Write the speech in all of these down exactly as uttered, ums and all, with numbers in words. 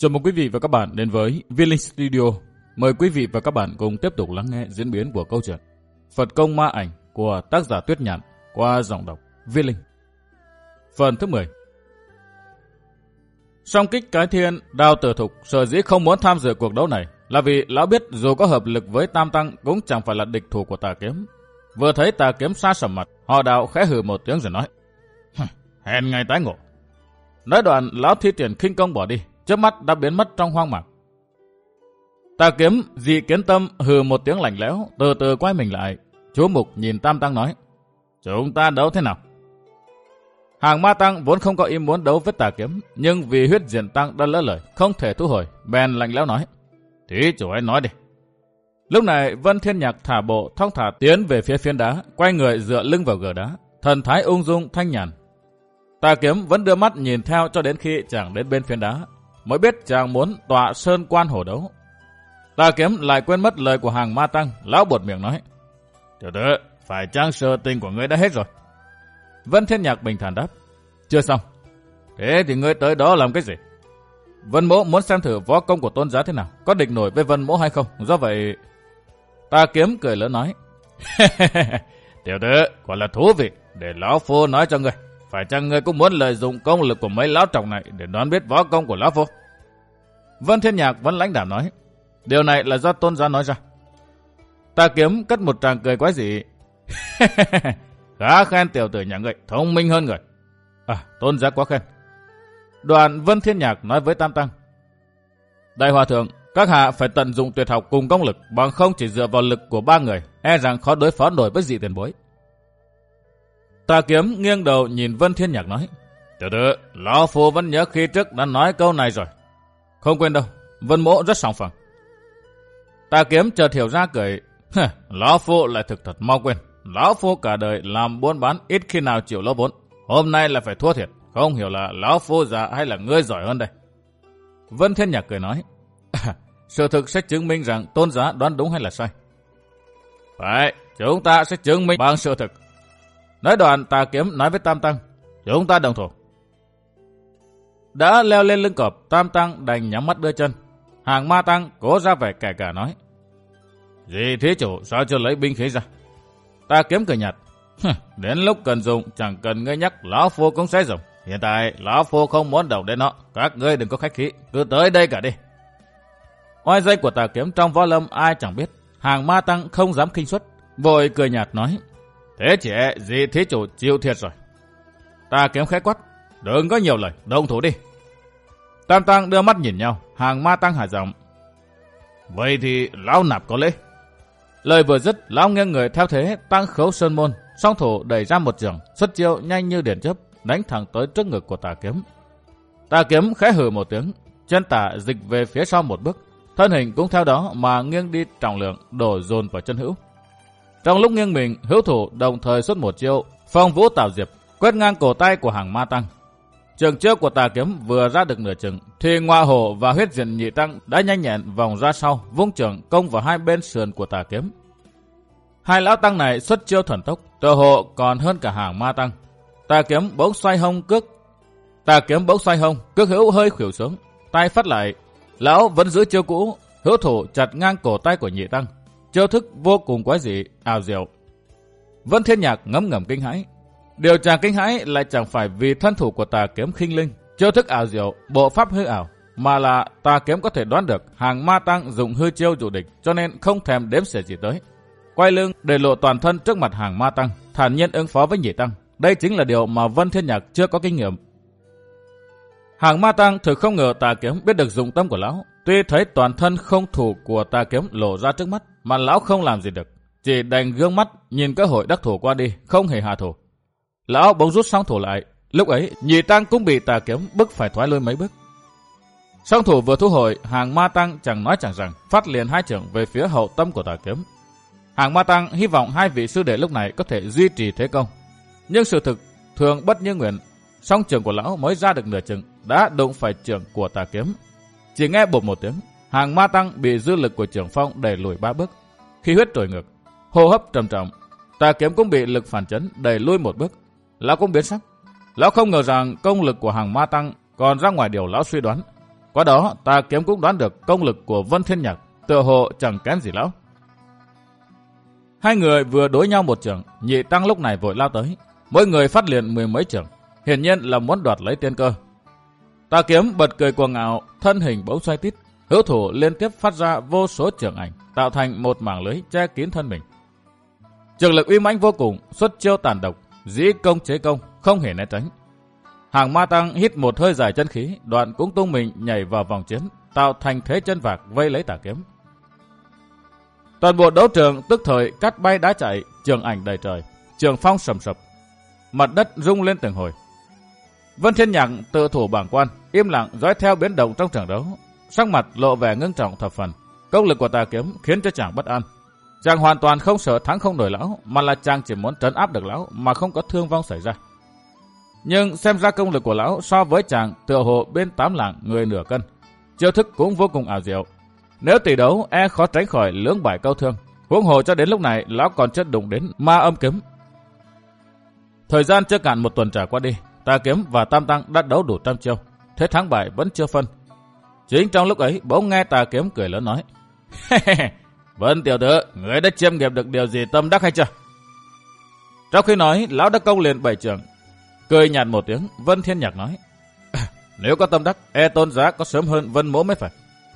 Chào mừng quý vị và các bạn đến với Viên Linh Studio. Mời quý vị và các bạn cùng tiếp tục lắng nghe diễn biến của câu chuyện Phật Công Ma Ảnh của tác giả Tuyết Nhạn qua giọng đọc Viên Linh. Phần thứ mười. Song Kích Cái Thiên, Đao Tử Thục sở dĩ không muốn tham dự cuộc đấu này là vì lão biết dù có hợp lực với Tam Tăng cũng chẳng phải là địch thủ của Tà Kiếm. Vừa thấy Tà Kiếm xa sầm mặt, họ Đạo khẽ hừ một tiếng rồi nói: hèn ngày tái ngộ. Nói đoạn, lão thi triển khinh công bỏ đi, chớp mắt đã biến mất trong hoang mạc. Tà Kiếm Dị Kiến Tâm hừ một tiếng lạnh lẽo, từ từ quay mình lại, chú mục nhìn Tam Tăng nói: chúng ta đấu thế nào? Hàng Ma Tăng vốn không có ý muốn đấu với Tà Kiếm, nhưng vì Huyết Diện Tăng đã lỡ lời, không thể thu hồi, bèn lạnh lẽo nói: thí chủ hãy nói đi. Lúc này Vân Thiên Nhạc thả bộ thong thả tiến về phía phiến đá, quay người dựa lưng vào gờ đá, thần thái ung dung thanh nhàn. Tà Kiếm vẫn đưa mắt nhìn theo cho đến khi chàng đến bên phiến đá, mới biết chàng muốn tọa sơn quan hổ đấu. Tà Kiếm lại quên mất lời của Hàng Ma Tăng, lão buột miệng nói: tiểu tử, phải chăng sở tình của ngươi đã hết rồi? Vân Thiên Nhạc bình thản đáp: chưa xong. Thế thì ngươi tới đó làm cái gì? Vân Mỗ muốn xem thử võ công của Tôn giá thế nào, có địch nổi với Vân Mỗ hay không, do vậy... Tà Kiếm cười lớn nói: tiểu tử, quả là thú vị, để lão phu nói cho ngươi. Phải chăng ngươi cũng muốn lợi dụng công lực của mấy lão trọng này để đoán biết võ công của lão phu? Vân Thiên Nhạc vẫn lãnh đạm nói: điều này là do Tôn giá nói ra. Tà Kiếm cất một tràng cười quái dị: khá khen tiểu tử nhà ngươi, thông minh hơn người. À, Tôn giá quá khen. Đoạn Vân Thiên Nhạc nói với Tam Tăng: đại hòa thượng, các hạ phải tận dụng tuyệt học cùng công lực, bằng không chỉ dựa vào lực của ba người, e rằng khó đối phó nổi với dị tiền bối. Tà Kiếm nghiêng đầu nhìn Vân Thiên Nhạc nói: tiểu tử, lão phu vẫn nhớ khi trước đã nói câu này rồi. Không quên đâu, Vân Mỗ rất sòng phẳng. Tà Kiếm chợt hiểu ra cười: lão phu lại thực thật mau quên. Lão phu cả đời làm buôn bán ít khi nào chịu lỗ vốn, hôm nay là phải thua thiệt. Không hiểu là lão phu già hay là ngươi giỏi hơn đây. Vân Thiên Nhạc cười nói: sự thực sẽ chứng minh rằng Tôn giá đoán đúng hay là sai. Phải, chúng ta sẽ chứng minh bằng sự thực. Nói đoạn, Tà Kiếm nói với Tam Tăng: chúng ta đồng thủ. Đã leo lên lưng cọp, Tam Tăng đành nhắm mắt đưa chân. Hàng Ma Tăng cố ra vẻ kẻ cả nói: gì thí chủ sao chưa lấy binh khí ra? Tà Kiếm cười nhạt: đến lúc cần dùng chẳng cần ngươi nhắc, lão phu cũng sẽ dùng. Hiện tại lão phu không muốn động đến nó, các ngươi đừng có khách khí, cứ tới đây cả đi. Oai danh của Tà Kiếm trong võ lâm ai chẳng biết, Hàng Ma Tăng không dám khinh suất, vội cười nhạt nói: thế chỉ e gì thí chủ chịu thiệt rồi. Tà Kiếm khẽ quát: đừng có nhiều lời, động thủ đi. Tam Tăng đưa mắt nhìn nhau, Hàng Ma Tăng hạ giọng: vậy thì lão nạp có lễ. Lời vừa dứt, lão nghiêng người theo thế Tăng Khấu Sơn Môn, song thủ đẩy ra một trường, xuất chiêu nhanh như điện chớp, đánh thẳng tới trước ngực của Tà Kiếm. Tà Kiếm khẽ hừ một tiếng, chân tả dịch về phía sau một bước, thân hình cũng theo đó mà nghiêng đi trọng lượng, đổ dồn vào chân hữu. Trong lúc nghiêng mình, hữu thủ đồng thời xuất một chiêu Phong Vũ Tảo Diệp, quét ngang cổ tay của Hàng Ma Tăng. Trường chiêu của Tà Kiếm vừa ra được nửa chừng, thì Ngoa Hổ và Huyết Diện Nhị Tăng đã nhanh nhẹn vòng ra sau, vung trường công vào hai bên sườn của Tà Kiếm. Hai lão tăng này xuất chiêu thuần tốc, tựa hồ còn hơn cả Hàng Ma Tăng. Tà Kiếm bỗng xoay hông cước, Tà Kiếm bỗng xoay hông, cước hữu hơi khuỷu xuống, tay phát lại, lão vẫn giữ chiêu cũ, hữu thủ chặt ngang cổ tay của Nhị Tăng. Chiêu thức vô cùng quái dị, ảo diệu. Vân Thiên Nhạc ngấm ngầm kinh hãi. Điều chàng kinh hãi lại chẳng phải vì thân thủ của Tà Kiếm khinh linh, chiêu thức ảo diệu, bộ pháp hư ảo, mà là Tà Kiếm có thể đoán được Hàng Ma Tăng dùng hư chiêu dụ địch, cho nên không thèm đếm xỉa gì tới. Quay lưng để lộ toàn thân trước mặt Hàng Ma Tăng, thản nhiên ứng phó với Nhị Tăng. Đây chính là điều mà Vân Thiên Nhạc chưa có kinh nghiệm. Hàng Ma Tăng thực không ngờ Tà Kiếm biết được dụng tâm của lão. Tuy thấy toàn thân không thủ của Tà Kiếm lộ ra trước mắt, mà lão không làm gì được, chỉ đành gương mắt nhìn cơ hội đắc thủ qua đi, không hề hạ thủ. Lão bỗng rút song thủ lại, lúc ấy Nhị Tăng cũng bị Tà Kiếm bức phải thoái lui mấy bước. Song thủ vừa thu hồi, Hàng Ma Tăng chẳng nói chẳng rằng phát liền hai chưởng về phía hậu tâm của Tà Kiếm. Hàng Ma Tăng hy vọng hai vị sư đệ lúc này có thể duy trì thế công, nhưng sự thực thường bất như nguyện. Song chưởng của lão mới ra được nửa chừng đã đụng phải chưởng của Tà Kiếm. Chỉ nghe bột một tiếng, Hàng Ma Tăng bị dư lực của chưởng phong đẩy lùi ba bước, khí huyết trồi ngược, hô hấp trầm trọng. Tà Kiếm cũng bị lực phản chấn đẩy lui một bước. Lão cũng biến sắc. Lão không ngờ rằng công lực của Hàng Ma Tăng còn ra ngoài điều lão suy đoán. Qua đó ta kiếm cũng đoán được công lực của Vân Thiên Nhạc tựa hồ chẳng kém gì lão. Hai người vừa đối nhau một trường, Nhị Tăng lúc này vội lao tới, mỗi người phát liền mười mấy trường, hiển nhiên là muốn đoạt lấy tiên cơ. Tà Kiếm bật cười cuồng ngạo, thân hình bỗng xoay tít, hữu thủ liên tiếp phát ra vô số trường ảnh, tạo thành một mảng lưới che kín thân mình. Trường lực uy mãnh vô cùng, xuất chiêu tàn độc, dĩ công chế công, không hề né tránh. Hàng Ma Tăng hít một hơi dài chân khí, đoạn cũng tung mình nhảy vào vòng chiến, tạo thành thế chân vạc vây lấy Tà Kiếm. Toàn bộ đấu trường tức thời cắt bay đá chạy, trường ảnh đầy trời, trường phong sầm sập, mặt đất rung lên từng hồi. Vân Thiên Nhạc tự thủ bảng quan, im lặng dõi theo biến động trong trận đấu, sắc mặt lộ vẻ ngưng trọng thập phần. Công lực của Tà Kiếm khiến cho chàng bất an. Chàng hoàn toàn không sợ thắng không nổi lão, mà là chàng chỉ muốn trấn áp được lão mà không có thương vong xảy ra. Nhưng xem ra công lực của lão so với chàng tựa hồ bên tám lạng người nửa cân, chiêu thức cũng vô cùng ảo diệu. Nếu tỷ đấu e khó tránh khỏi lưỡng bại câu thương, huống hồ cho đến lúc này lão còn chưa đụng đến ma âm kiếm. Thời gian chưa cạn một tuần trải qua đi, Tà Kiếm và Tam Tăng đã đấu đủ trăm chiêu, thế thắng bại vẫn chưa phân. Chính trong lúc ấy bỗng nghe Tà Kiếm cười lớn nói: Vân tiểu tử, người đã chiêm nghiệm được điều gì tâm đắc hay chưa? Trong khi nói, lão đã công liền bảy trường. Cười nhạt một tiếng, Vân Thiên Nhạc nói: Nếu có tâm đắc, e tôn giá có sớm hơn Vân mỗ mới phải.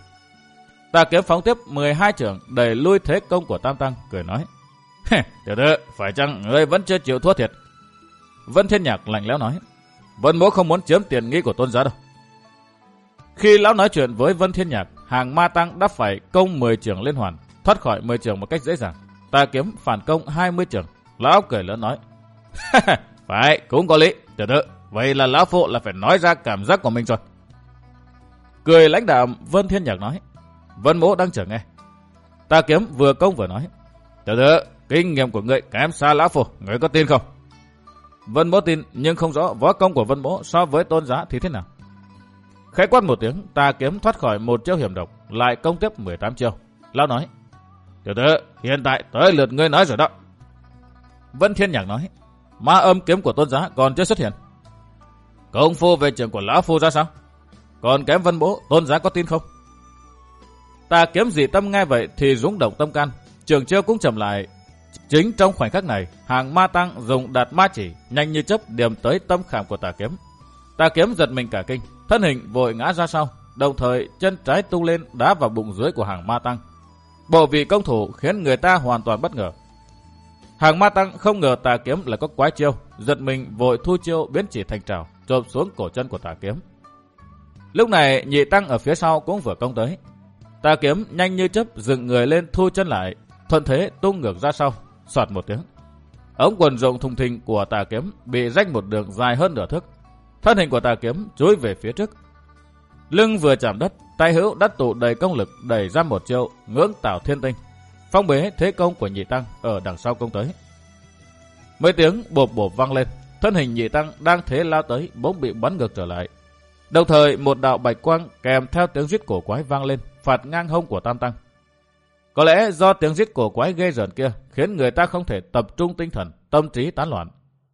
Tà Kiếm phóng tiếp mười hai trường đẩy lui thế công của Tam Tăng, cười nói: Tiểu tử, phải chăng ngươi vẫn chưa chịu thua thiệt? Vân Thiên Nhạc lạnh lẽo nói: Vân mỗ không muốn chiếm tiền nghi của tôn giá đâu. Khi lão nói chuyện với Vân Thiên Nhạc, Hàng Ma Tăng đã phải công mười trường liên hoàn, thoát khỏi mười trường một cách dễ dàng. Tà Kiếm phản công hai mươi trường. Lão cười lớn nói: Phải, cũng có lý. Tiểu tử, vậy là lão phụ là phải nói ra cảm giác của mình rồi. Cười lãnh đạm, Vân Thiên Nhạc nói: Vân mỗ đang chờ nghe. Tà Kiếm vừa công vừa nói: Tiểu tử, kinh nghiệm của ngươi kém xa lão phụ, ngươi có tin không? Vân mỗ tin, nhưng không rõ võ công của Vân mỗ so với tôn giá thì thế nào. Khẽ quát một tiếng, Tà Kiếm thoát khỏi một chiêu hiểm độc, lại công tiếp mười tám chiêu. Lão nói: Tiểu tử, hiện tại tới lượt ngươi nói rồi đó. Vân Thiên Nhạc nói: Ma âm kiếm của tôn giá còn chưa xuất hiện. Công phu về trường của lão phu ra sao? Còn kém Vân mỗ, tôn giá có tin không? Tà Kiếm dị tâm nghe vậy thì rung động tâm can, trường chiêu cũng chậm lại. Chính trong khoảnh khắc này, Hàng Ma Tăng dùng đạt ma chỉ nhanh như chớp điểm tới tâm khảm của Tà Kiếm. Tà Kiếm giật mình cả kinh, thân hình vội ngã ra sau, đồng thời chân trái tung lên đá vào bụng dưới của Hàng Ma Tăng. Bộ vị công thủ khiến người ta hoàn toàn bất ngờ. Hàng Ma Tăng không ngờ Tà Kiếm lại có quái chiêu, giật mình vội thu chiêu biến chỉ thành trảo, chộp xuống cổ chân của Tà Kiếm. Lúc này Nhị Tăng ở phía sau cũng vừa công tới. Tà Kiếm nhanh như chớp dựng người lên thu chân lại, thuận thế tung ngược ra sau, xoạt một tiếng. Ống quần rộng thùng thình của Tà Kiếm bị rách một đường dài hơn nửa thước. Thân hình của Tà Kiếm chúi về phía trước. Lưng vừa chạm đất, tay hữu đã tụ đầy công lực đẩy ra một chiêu ngưỡng Tảo Thiên Tinh, phong bế thế công của Nhị Tăng ở đằng sau công tới. Mấy tiếng bộp bộp vang lên, thân hình Nhị Tăng đang thế lao tới bỗng bị bắn ngược trở lại. Đồng thời một đạo bạch quang kèm theo tiếng rít cổ quái vang lên, phạt ngang hông của Tam Tăng. Có lẽ do tiếng rít cổ quái ghê rợn kia khiến người ta không thể tập trung tinh thần, tâm trí tán loạn.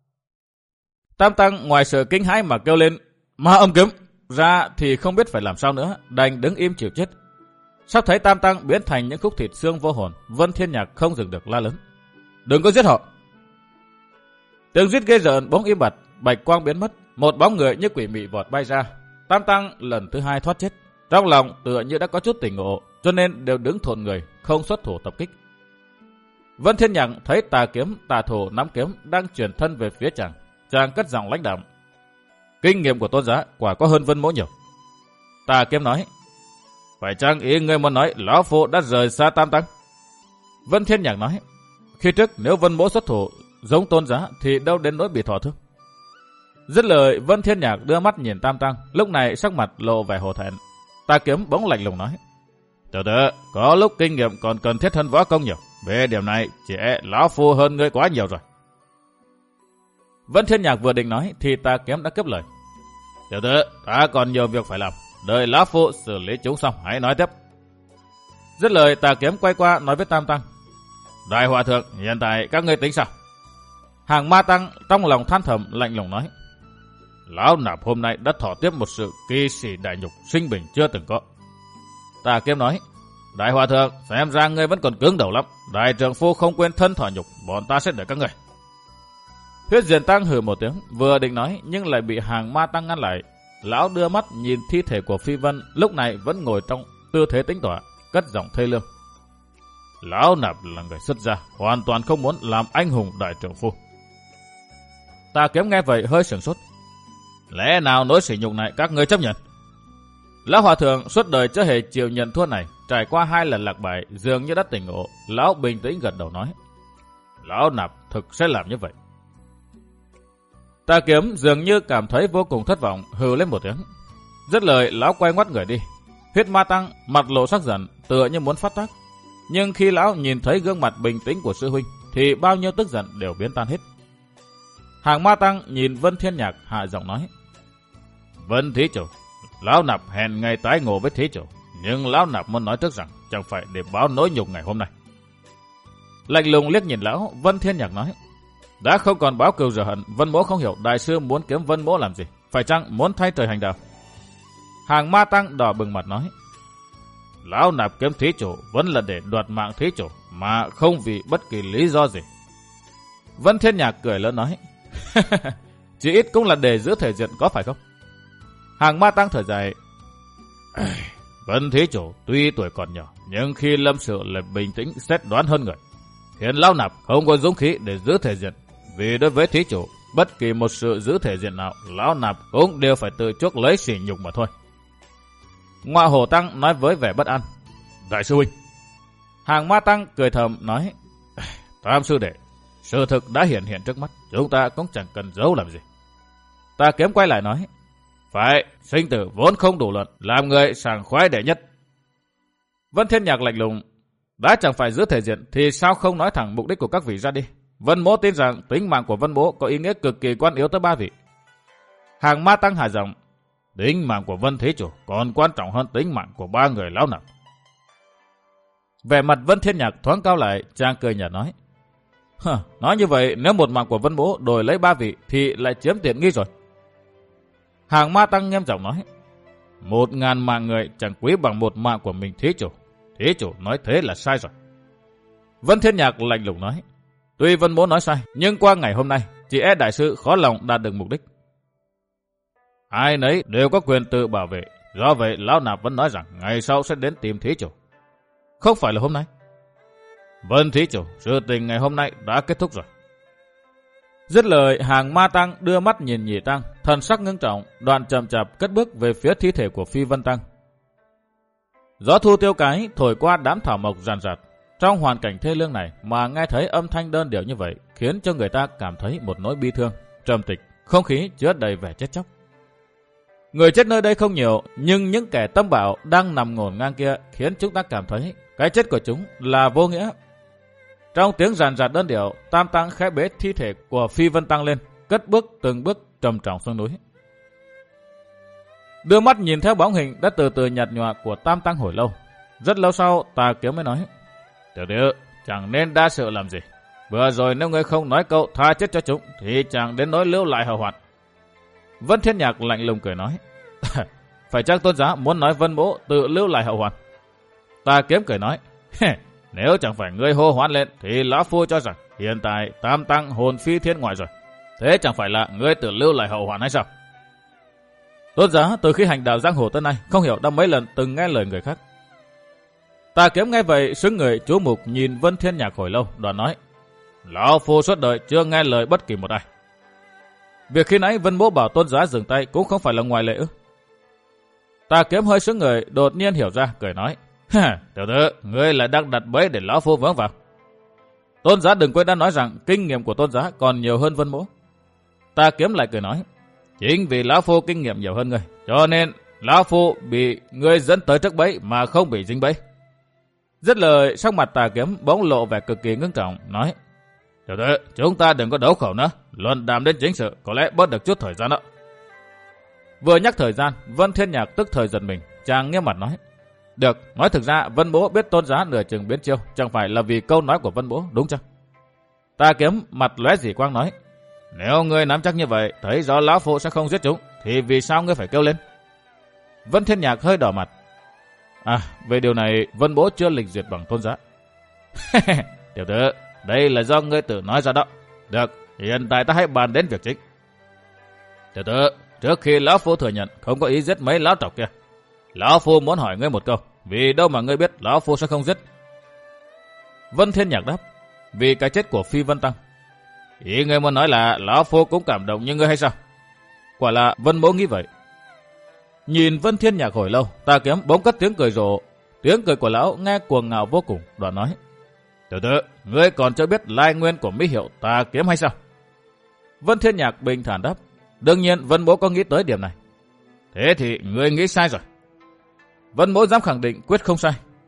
Tam Tăng ngoài sự kinh hãi mà kêu lên ma âm kiếm ra thì không biết phải làm sao nữa, đành đứng im chịu chết. Sắp thấy Tam Tăng biến thành những khúc thịt xương vô hồn, Vân Thiên Nhạc không dừng được la lớn: Đừng có giết họ! Tiếng rít ghê rợn bỗng im bặt, bạch quang biến mất, một bóng người như quỷ mị vọt bay ra. Tam Tăng lần thứ hai thoát chết, trong lòng tựa như đã có chút tỉnh ngộ, cho nên đều đứng thộn người, không xuất thủ tập kích. Vân Thiên Nhạc thấy Tà Kiếm, Tà Thủ nắm kiếm đang chuyển thân về phía chàng, chàng cất giọng lãnh đạm: Kinh nghiệm của tôn giá quả có hơn Vân mỗ nhiều. Tà Kiếm nói: Phải chăng ý ngươi muốn nói lão phu đã rời xa Tam Tăng? Vân Thiên Nhạc nói: Khi trước nếu Vân mỗ xuất thủ giống tôn giá thì đâu đến nỗi bị thọ thương. Dứt lời, Vân Thiên Nhạc đưa mắt nhìn Tam Tăng, lúc này sắc mặt lộ vẻ hổ thẹn. Tà Kiếm bỗng lạnh lùng nói: Tiểu tử, có lúc kinh nghiệm còn cần thiết hơn võ công nhiều, về điểm này chỉ e lão phu hơn ngươi quá nhiều rồi. Vân Thiên Nhạc vừa định nói thì Tà Kiếm đã cướp lời: Tiểu tử, ta còn nhiều việc phải làm, đợi lão phu xử lý chúng xong hãy nói tiếp. Dứt lời, Tà Kiếm quay qua nói với Tam Tăng: Đại hòa thượng, hiện tại các ngươi tính sao? Hàng Ma Tăng trong lòng than thầm lạnh lùng nói: Lão Nạp hôm nay đã thọ tiếp một sự kỳ sĩ đại nhục sinh bình chưa từng có. Tà Kiếm nói, đại hòa thượng, xem ra ngươi vẫn còn cứng đầu lắm. Đại trưởng phu không quên thân thọ nhục, bọn ta sẽ đợi các người. Huyết Diện Tăng hừ một tiếng, vừa định nói nhưng lại bị Hàng Ma Tăng ngăn lại. Lão đưa mắt nhìn thi thể của Phi Vân, lúc này vẫn ngồi trong tư thế tĩnh tọa, cất giọng thê lương. Lão Nạp là người xuất gia, hoàn toàn không muốn làm anh hùng đại trưởng phu. Tà Kiếm nghe vậy hơi sửng sốt. Lẽ nào nỗi sỉ nhục này các ngươi chấp nhận? Lão hòa thượng suốt đời chưa hề chịu nhận thua này, trải qua hai lần lạc bại, dường như đã tỉnh ngộ. Lão bình tĩnh gật đầu nói, Lão Nạp thực sẽ làm như vậy. Tà Kiếm dường như cảm thấy vô cùng thất vọng, hừ lên một tiếng. Dứt lời, lão quay ngoắt người đi. Huyết Ma Tăng mặt lộ sắc giận, tựa như muốn phát tác. Nhưng khi lão nhìn thấy gương mặt bình tĩnh của sư huynh, thì bao nhiêu tức giận đều biến tan hết. Hàng Ma Tăng nhìn Vân Thiên Nhạc hạ giọng nói, Vân thí chủ, Lão Nạp hẹn ngày tái ngộ với thí chủ, nhưng Lão Nạp muốn nói trước rằng chẳng phải để báo nỗi nhục ngày hôm nay. Lạnh lùng liếc nhìn lão, Vân Thiên Nhạc nói, đã không còn báo cừu rửa hận, Vân Mỗ không hiểu đại sư muốn kiếm Vân Mỗ làm gì, phải chăng muốn thay trời hành đạo? Hàng Ma Tăng đỏ bừng mặt nói, Lão Nạp kiếm thí chủ vẫn là để đoạt mạng thí chủ, mà không vì bất kỳ lý do gì. Vân Thiên Nhạc cười lớn nói, chỉ ít cũng là để giữ thể diện có phải không? Hàng Ma Tăng thở dài, Vân thí chủ tuy tuổi còn nhỏ, nhưng khi lâm sự lại bình tĩnh xét đoán hơn người, khiến Lão Nạp không có dũng khí để giữ thể diện. Vì đối với thí chủ, bất kỳ một sự giữ thể diện nào, Lão Nạp cũng đều phải tự chuốc lấy sỉ nhục mà thôi. Ngọa Hổ Tăng nói với vẻ bất an, đại sư huynh. Hàng Ma Tăng cười thầm nói, Tam sư đệ, sự thực đã hiện hiện trước mắt, chúng ta cũng chẳng cần giấu làm gì. Tà Kiếm quay lại nói, phải, sinh tử vốn không đủ luận, làm người sảng khoái đệ nhất. Vân Thiên Nhạc lạnh lùng, đã chẳng phải giữ thể diện thì sao không nói thẳng mục đích của các vị ra đi. Vân Mỗ tin rằng tính mạng của Vân Mỗ có ý nghĩa cực kỳ quan yếu tới ba vị. Hàng Ma Tăng hạ giọng, tính mạng của Vân thí chủ còn quan trọng hơn tính mạng của ba người Lão Nạp. Vẻ mặt Vân Thiên Nhạc thoáng cao lại, chàng cười nhạt nói, Hờ, nói như vậy nếu một mạng của Vân Mỗ đổi lấy ba vị thì lại chiếm tiện nghi rồi. Hàng Ma Tăng nghiêm giọng nói, một ngàn mạng người chẳng quý bằng một mạng của mình thí chủ. Thí chủ nói thế là sai rồi. Vân Thiên Nhạc lạnh lùng nói, tuy Vân Mỗ nói sai, nhưng qua ngày hôm nay, chỉ e đại sư khó lòng đạt được mục đích. Ai nấy đều có quyền tự bảo vệ, do vậy Lão Nạp vẫn nói rằng ngày sau sẽ đến tìm thí chủ. Không phải là hôm nay. Vân thí chủ, sự tình ngày hôm nay đã kết thúc rồi. Dứt lời, Hàng Ma Tăng đưa mắt nhìn Nhị Tăng, thần sắc ngưng trọng, đoạn chậm chạp cất bước về phía thi thể của Phi Vân Tăng. Gió thu tiêu cái thổi qua đám thảo mộc ràn rạt. Trong hoàn cảnh thê lương này mà nghe thấy âm thanh đơn điệu như vậy, khiến cho người ta cảm thấy một nỗi bi thương, trầm tịch, không khí chứa đầy vẻ chết chóc. Người chết nơi đây không nhiều, nhưng những kẻ tâm bạo đang nằm ngổn ngang kia khiến chúng ta cảm thấy cái chết của chúng là vô nghĩa. Trong tiếng ràn rạt đơn điệu, Tam Tăng khẽ bế thi thể của Phi Vân Tăng lên, cất bước từng bước trầm trọng xuống núi. Đưa mắt nhìn theo bóng hình đã từ từ nhạt nhòa của Tam Tăng hồi lâu. Rất lâu sau, Tà Kiếm mới nói, Tiểu tử, chẳng nên đa sự làm gì. Vừa rồi nếu ngươi không nói câu tha chết cho chúng, thì chẳng đến nỗi lưu lại hậu hoạn. Vân Thiên Nhạc lạnh lùng cười nói, phải chắc tôn giá muốn nói Vân Mỗ tự lưu lại hậu hoạn. Tà Kiếm cười nói, nếu chẳng phải ngươi hô hoán lên, thì lão phu cho rằng hiện tại Tam Tăng hồn phi thiên ngoại rồi. Thế chẳng phải là ngươi tự lưu lại hậu hoạn hay sao? Tôn giá từ khi hành đạo giang hồ tới nay không hiểu đã mấy lần từng nghe lời người khác. Tà Kiếm nghe vậy sững người chú mục nhìn Vân Thiên Nhạc hồi lâu, đoạn nói, lão phu suốt đời chưa nghe lời bất kỳ một ai. Việc khi nãy Vân Mỗ bảo tôn giá dừng tay cũng không phải là ngoài lệ ư? Tà Kiếm hơi sững người, đột nhiên hiểu ra, cười nói, tiểu tử, ngươi lại đang đặt bẫy để lão phu vướng vào. Tôn giá đừng quên đã nói rằng kinh nghiệm của tôn giá còn nhiều hơn Vân Mỗ. Tà Kiếm lại cười nói, chính vì lão phu kinh nghiệm nhiều hơn ngươi, cho nên lão phu bị ngươi dẫn tới trước bẫy mà không bị dính bẫy. Dứt lời, sắc mặt Tà Kiếm bỗng lộ vẻ cực kỳ ngưng trọng, nói, tiểu tử, chúng ta đừng có đấu khẩu nữa, luận đàm đến chính sự, có lẽ bớt được chút thời gian đó. Vừa nhắc thời gian, Vân Thiên Nhạc tức thời giật mình, chàng nghiêm mặt nói, được, nói thực ra Vân Mỗ biết tôn giá nửa chừng biến chiêu, chẳng phải là vì câu nói của Vân Mỗ, đúng chăng? Tà Kiếm mặt lóe dị quang nói, Nếu ngươi nắm chắc như vậy, thấy rõ lão phu sẽ không giết chúng, thì vì sao ngươi phải kêu lên? Vân Thiên Nhạc hơi đỏ mặt. À, về điều này Vân Mỗ chưa lịch duyệt bằng Tôn Giá. Tiểu tử, đây là do ngươi tự nói ra đó. Được, hiện tại ta hãy bàn đến việc chính. Tiểu tử, trước khi lão phu thừa nhận không có ý giết mấy lão tộc kia, lão phu muốn hỏi ngươi một câu, vì đâu mà ngươi biết lão phu sẽ không giết? Vân Thiên Nhạc đáp, vì cái chết của Phi Vân Tăng. Ý ngươi muốn nói là lão phu cũng cảm động như ngươi hay sao? Quả là Vân Mỗ nghĩ vậy. Nhìn Vân Thiên Nhạc hồi lâu, Tà Kiếm bỗng cất tiếng cười rộ. Tiếng cười của lão nghe cuồng ngạo vô cùng, đoạn nói: Tiểu tử, ngươi còn chưa biết lai nguyên của mỹ hiệu Tà Kiếm hay sao? Vân Thiên Nhạc bình thản đáp: Đương nhiên Vân Mỗ có nghĩ tới điểm này. Thế thì ngươi nghĩ sai rồi. Vân Mỗ dám khẳng định quyết không sai.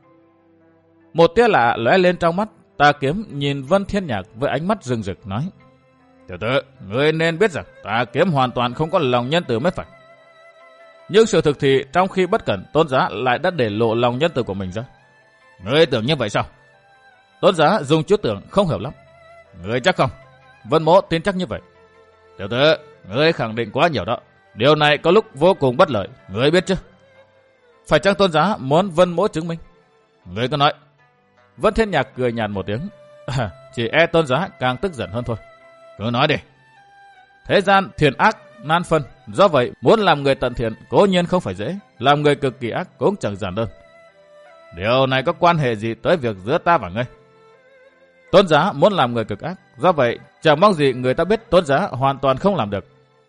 Một tia lạ lóe lên trong mắt, Tà Kiếm nhìn Vân Thiên Nhạc với ánh mắt rừng rực nói: Tiểu tử, ngươi nên biết rằng Tà Kiếm hoàn toàn không có lòng nhân từ mới phải. Nhưng sự thực thì trong khi bất cẩn, Tôn Giá lại đã để lộ lòng nhân từ của mình ra. Ngươi tưởng như vậy sao? Tôn Giá dùng chữ tưởng không hiểu lắm. Ngươi chắc không? Vân Mỗ tin chắc như vậy. Tiểu tử, ngươi khẳng định quá nhiều đó. Điều này có lúc vô cùng bất lợi, ngươi biết chứ? Phải chăng Tôn Giá muốn Vân Mỗ chứng minh? Ngươi cứ nói. Vân Thiên Nhạc cười nhạt một tiếng. À, chỉ e Tôn Giá càng tức giận hơn thôi. Cứ nói đi. Thế gian thiện ác nan phân, do vậy muốn làm người tận thiện cố nhiên không phải dễ, làm người cực kỳ ác cũng chẳng giản đơn. Điều này có quan hệ gì tới việc giữa ta và ngươi? Tôn Giá muốn làm người cực ác, do vậy chẳng mong gì người ta biết Tôn Giá hoàn toàn không làm được.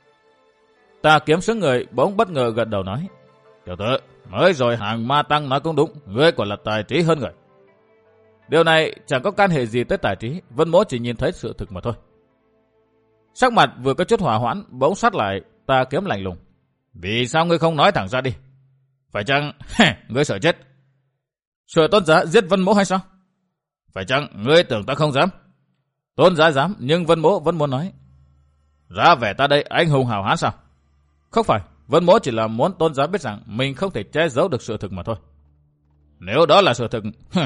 Tà Kiếm sững người bỗng bất ngờ gật đầu nói: Tiểu tử, mới rồi Hàng Ma Tăng nói cũng đúng, ngươi quả là tài trí hơn người. Điều này chẳng có can hệ gì tới tài trí, Vân Mỗ chỉ nhìn thấy sự thực mà thôi. Sắc mặt vừa có chút hòa hoãn, bỗng sát lại, Tà Kiếm lạnh lùng: Vì sao ngươi không nói thẳng ra đi? Phải chăng ngươi sợ chết? Sợ Tôn Giá giết Vân Mỗ hay sao? Phải chăng ngươi tưởng ta không dám? Tôn Giá dám, nhưng Vân Mỗ vẫn muốn nói. Ra vẻ ta đây anh hùng hào hán sao? Không phải, Vân Mỗ chỉ là muốn Tôn Giá biết rằng mình không thể che giấu được sự thực mà thôi. Nếu đó là sự thực,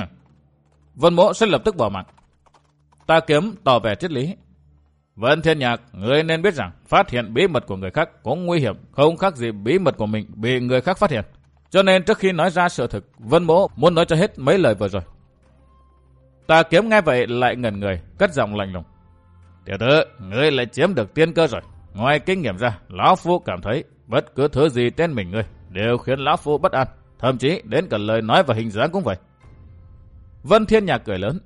Vân Mỗ sẽ lập tức bỏ mạng. Tà Kiếm tỏ vẻ triết lý: Vân Thiên Nhạc, ngươi nên biết rằng phát hiện bí mật của người khác cũng nguy hiểm, không khác gì bí mật của mình bị người khác phát hiện. Cho nên trước khi nói ra sự thực, Vân Mỗ muốn nói cho hết mấy lời vừa rồi. Tà Kiếm nghe vậy lại ngẩn người, cất giọng lạnh lùng: Tiểu tử, ngươi lại chiếm được tiên cơ rồi. Ngoài kinh nghiệm ra, lão phu cảm thấy bất cứ thứ gì trên mình ngươi đều khiến lão phu bất an, thậm chí đến cả lời nói và hình dáng cũng vậy. Vân Thiên Nhạc cười lớn: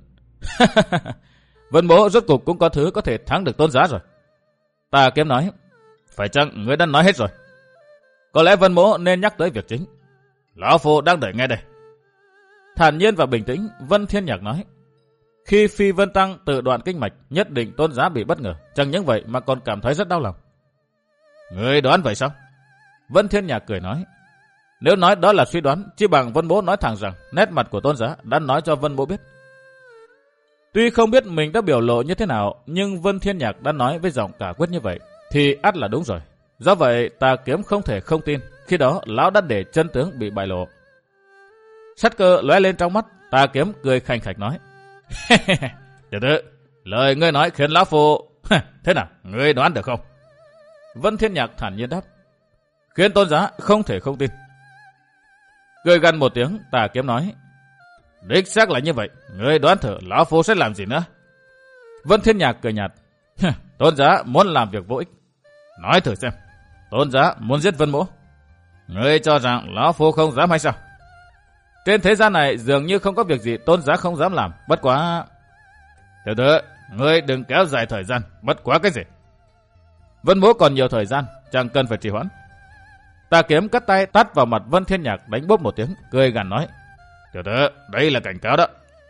Vân Mỗ rốt cục cũng có thứ có thể thắng được Tôn Giá rồi. Tà Kiếm nói: Phải chăng ngươi đã nói hết rồi? Có lẽ Vân Mỗ nên nhắc tới việc chính. Lão phu đang đợi nghe đây. Thản nhiên và bình tĩnh, Vân Thiên Nhạc nói: Khi Phi Vân Tăng tự đoạn kinh mạch, nhất định Tôn Giá bị bất ngờ. Chẳng những vậy mà còn cảm thấy rất đau lòng. Ngươi đoán vậy sao? Vân Thiên Nhạc cười nói: Nếu nói đó là suy đoán, chi bằng Vân Mỗ nói thẳng rằng nét mặt của Tôn Giá đã nói cho Vân Mỗ biết. Tuy không biết mình đã biểu lộ như thế nào, nhưng Vân Thiên Nhạc đã nói với giọng cả quyết như vậy, thì ắt là đúng rồi. Do vậy, Tà Kiếm không thể không tin, khi đó lão đã để chân tướng bị bại lộ. Sát cơ lóe lên trong mắt, Tà Kiếm cười khành khạch nói: Tiểu tử, lời ngươi nói khiến lão phu thế nào, ngươi đoán được không? Vân Thiên Nhạc thản nhiên đáp: Khiến Tôn Giá không thể không tin. Cười gằn một tiếng, Tà Kiếm nói: Đích xác là như vậy, ngươi đoán thử lão phu sẽ làm gì nữa? Vân Thiên Nhạc cười nhạt: Tôn Giá muốn làm việc vô ích. Nói thử xem, Tôn Giá muốn giết Vân Mỗ, ngươi cho rằng lão phu không dám hay sao? Trên thế gian này dường như không có việc gì Tôn Giá không dám làm, bất quá... Tiểu tử, ngươi đừng kéo dài thời gian, bất quá cái gì? Vân Mỗ còn nhiều thời gian, chẳng cần phải trì hoãn. Tà Kiếm cắt tay tát vào mặt Vân Thiên Nhạc đánh bốp một tiếng, cười gằn nói: Tiểu tử, đây là cảnh cáo đó.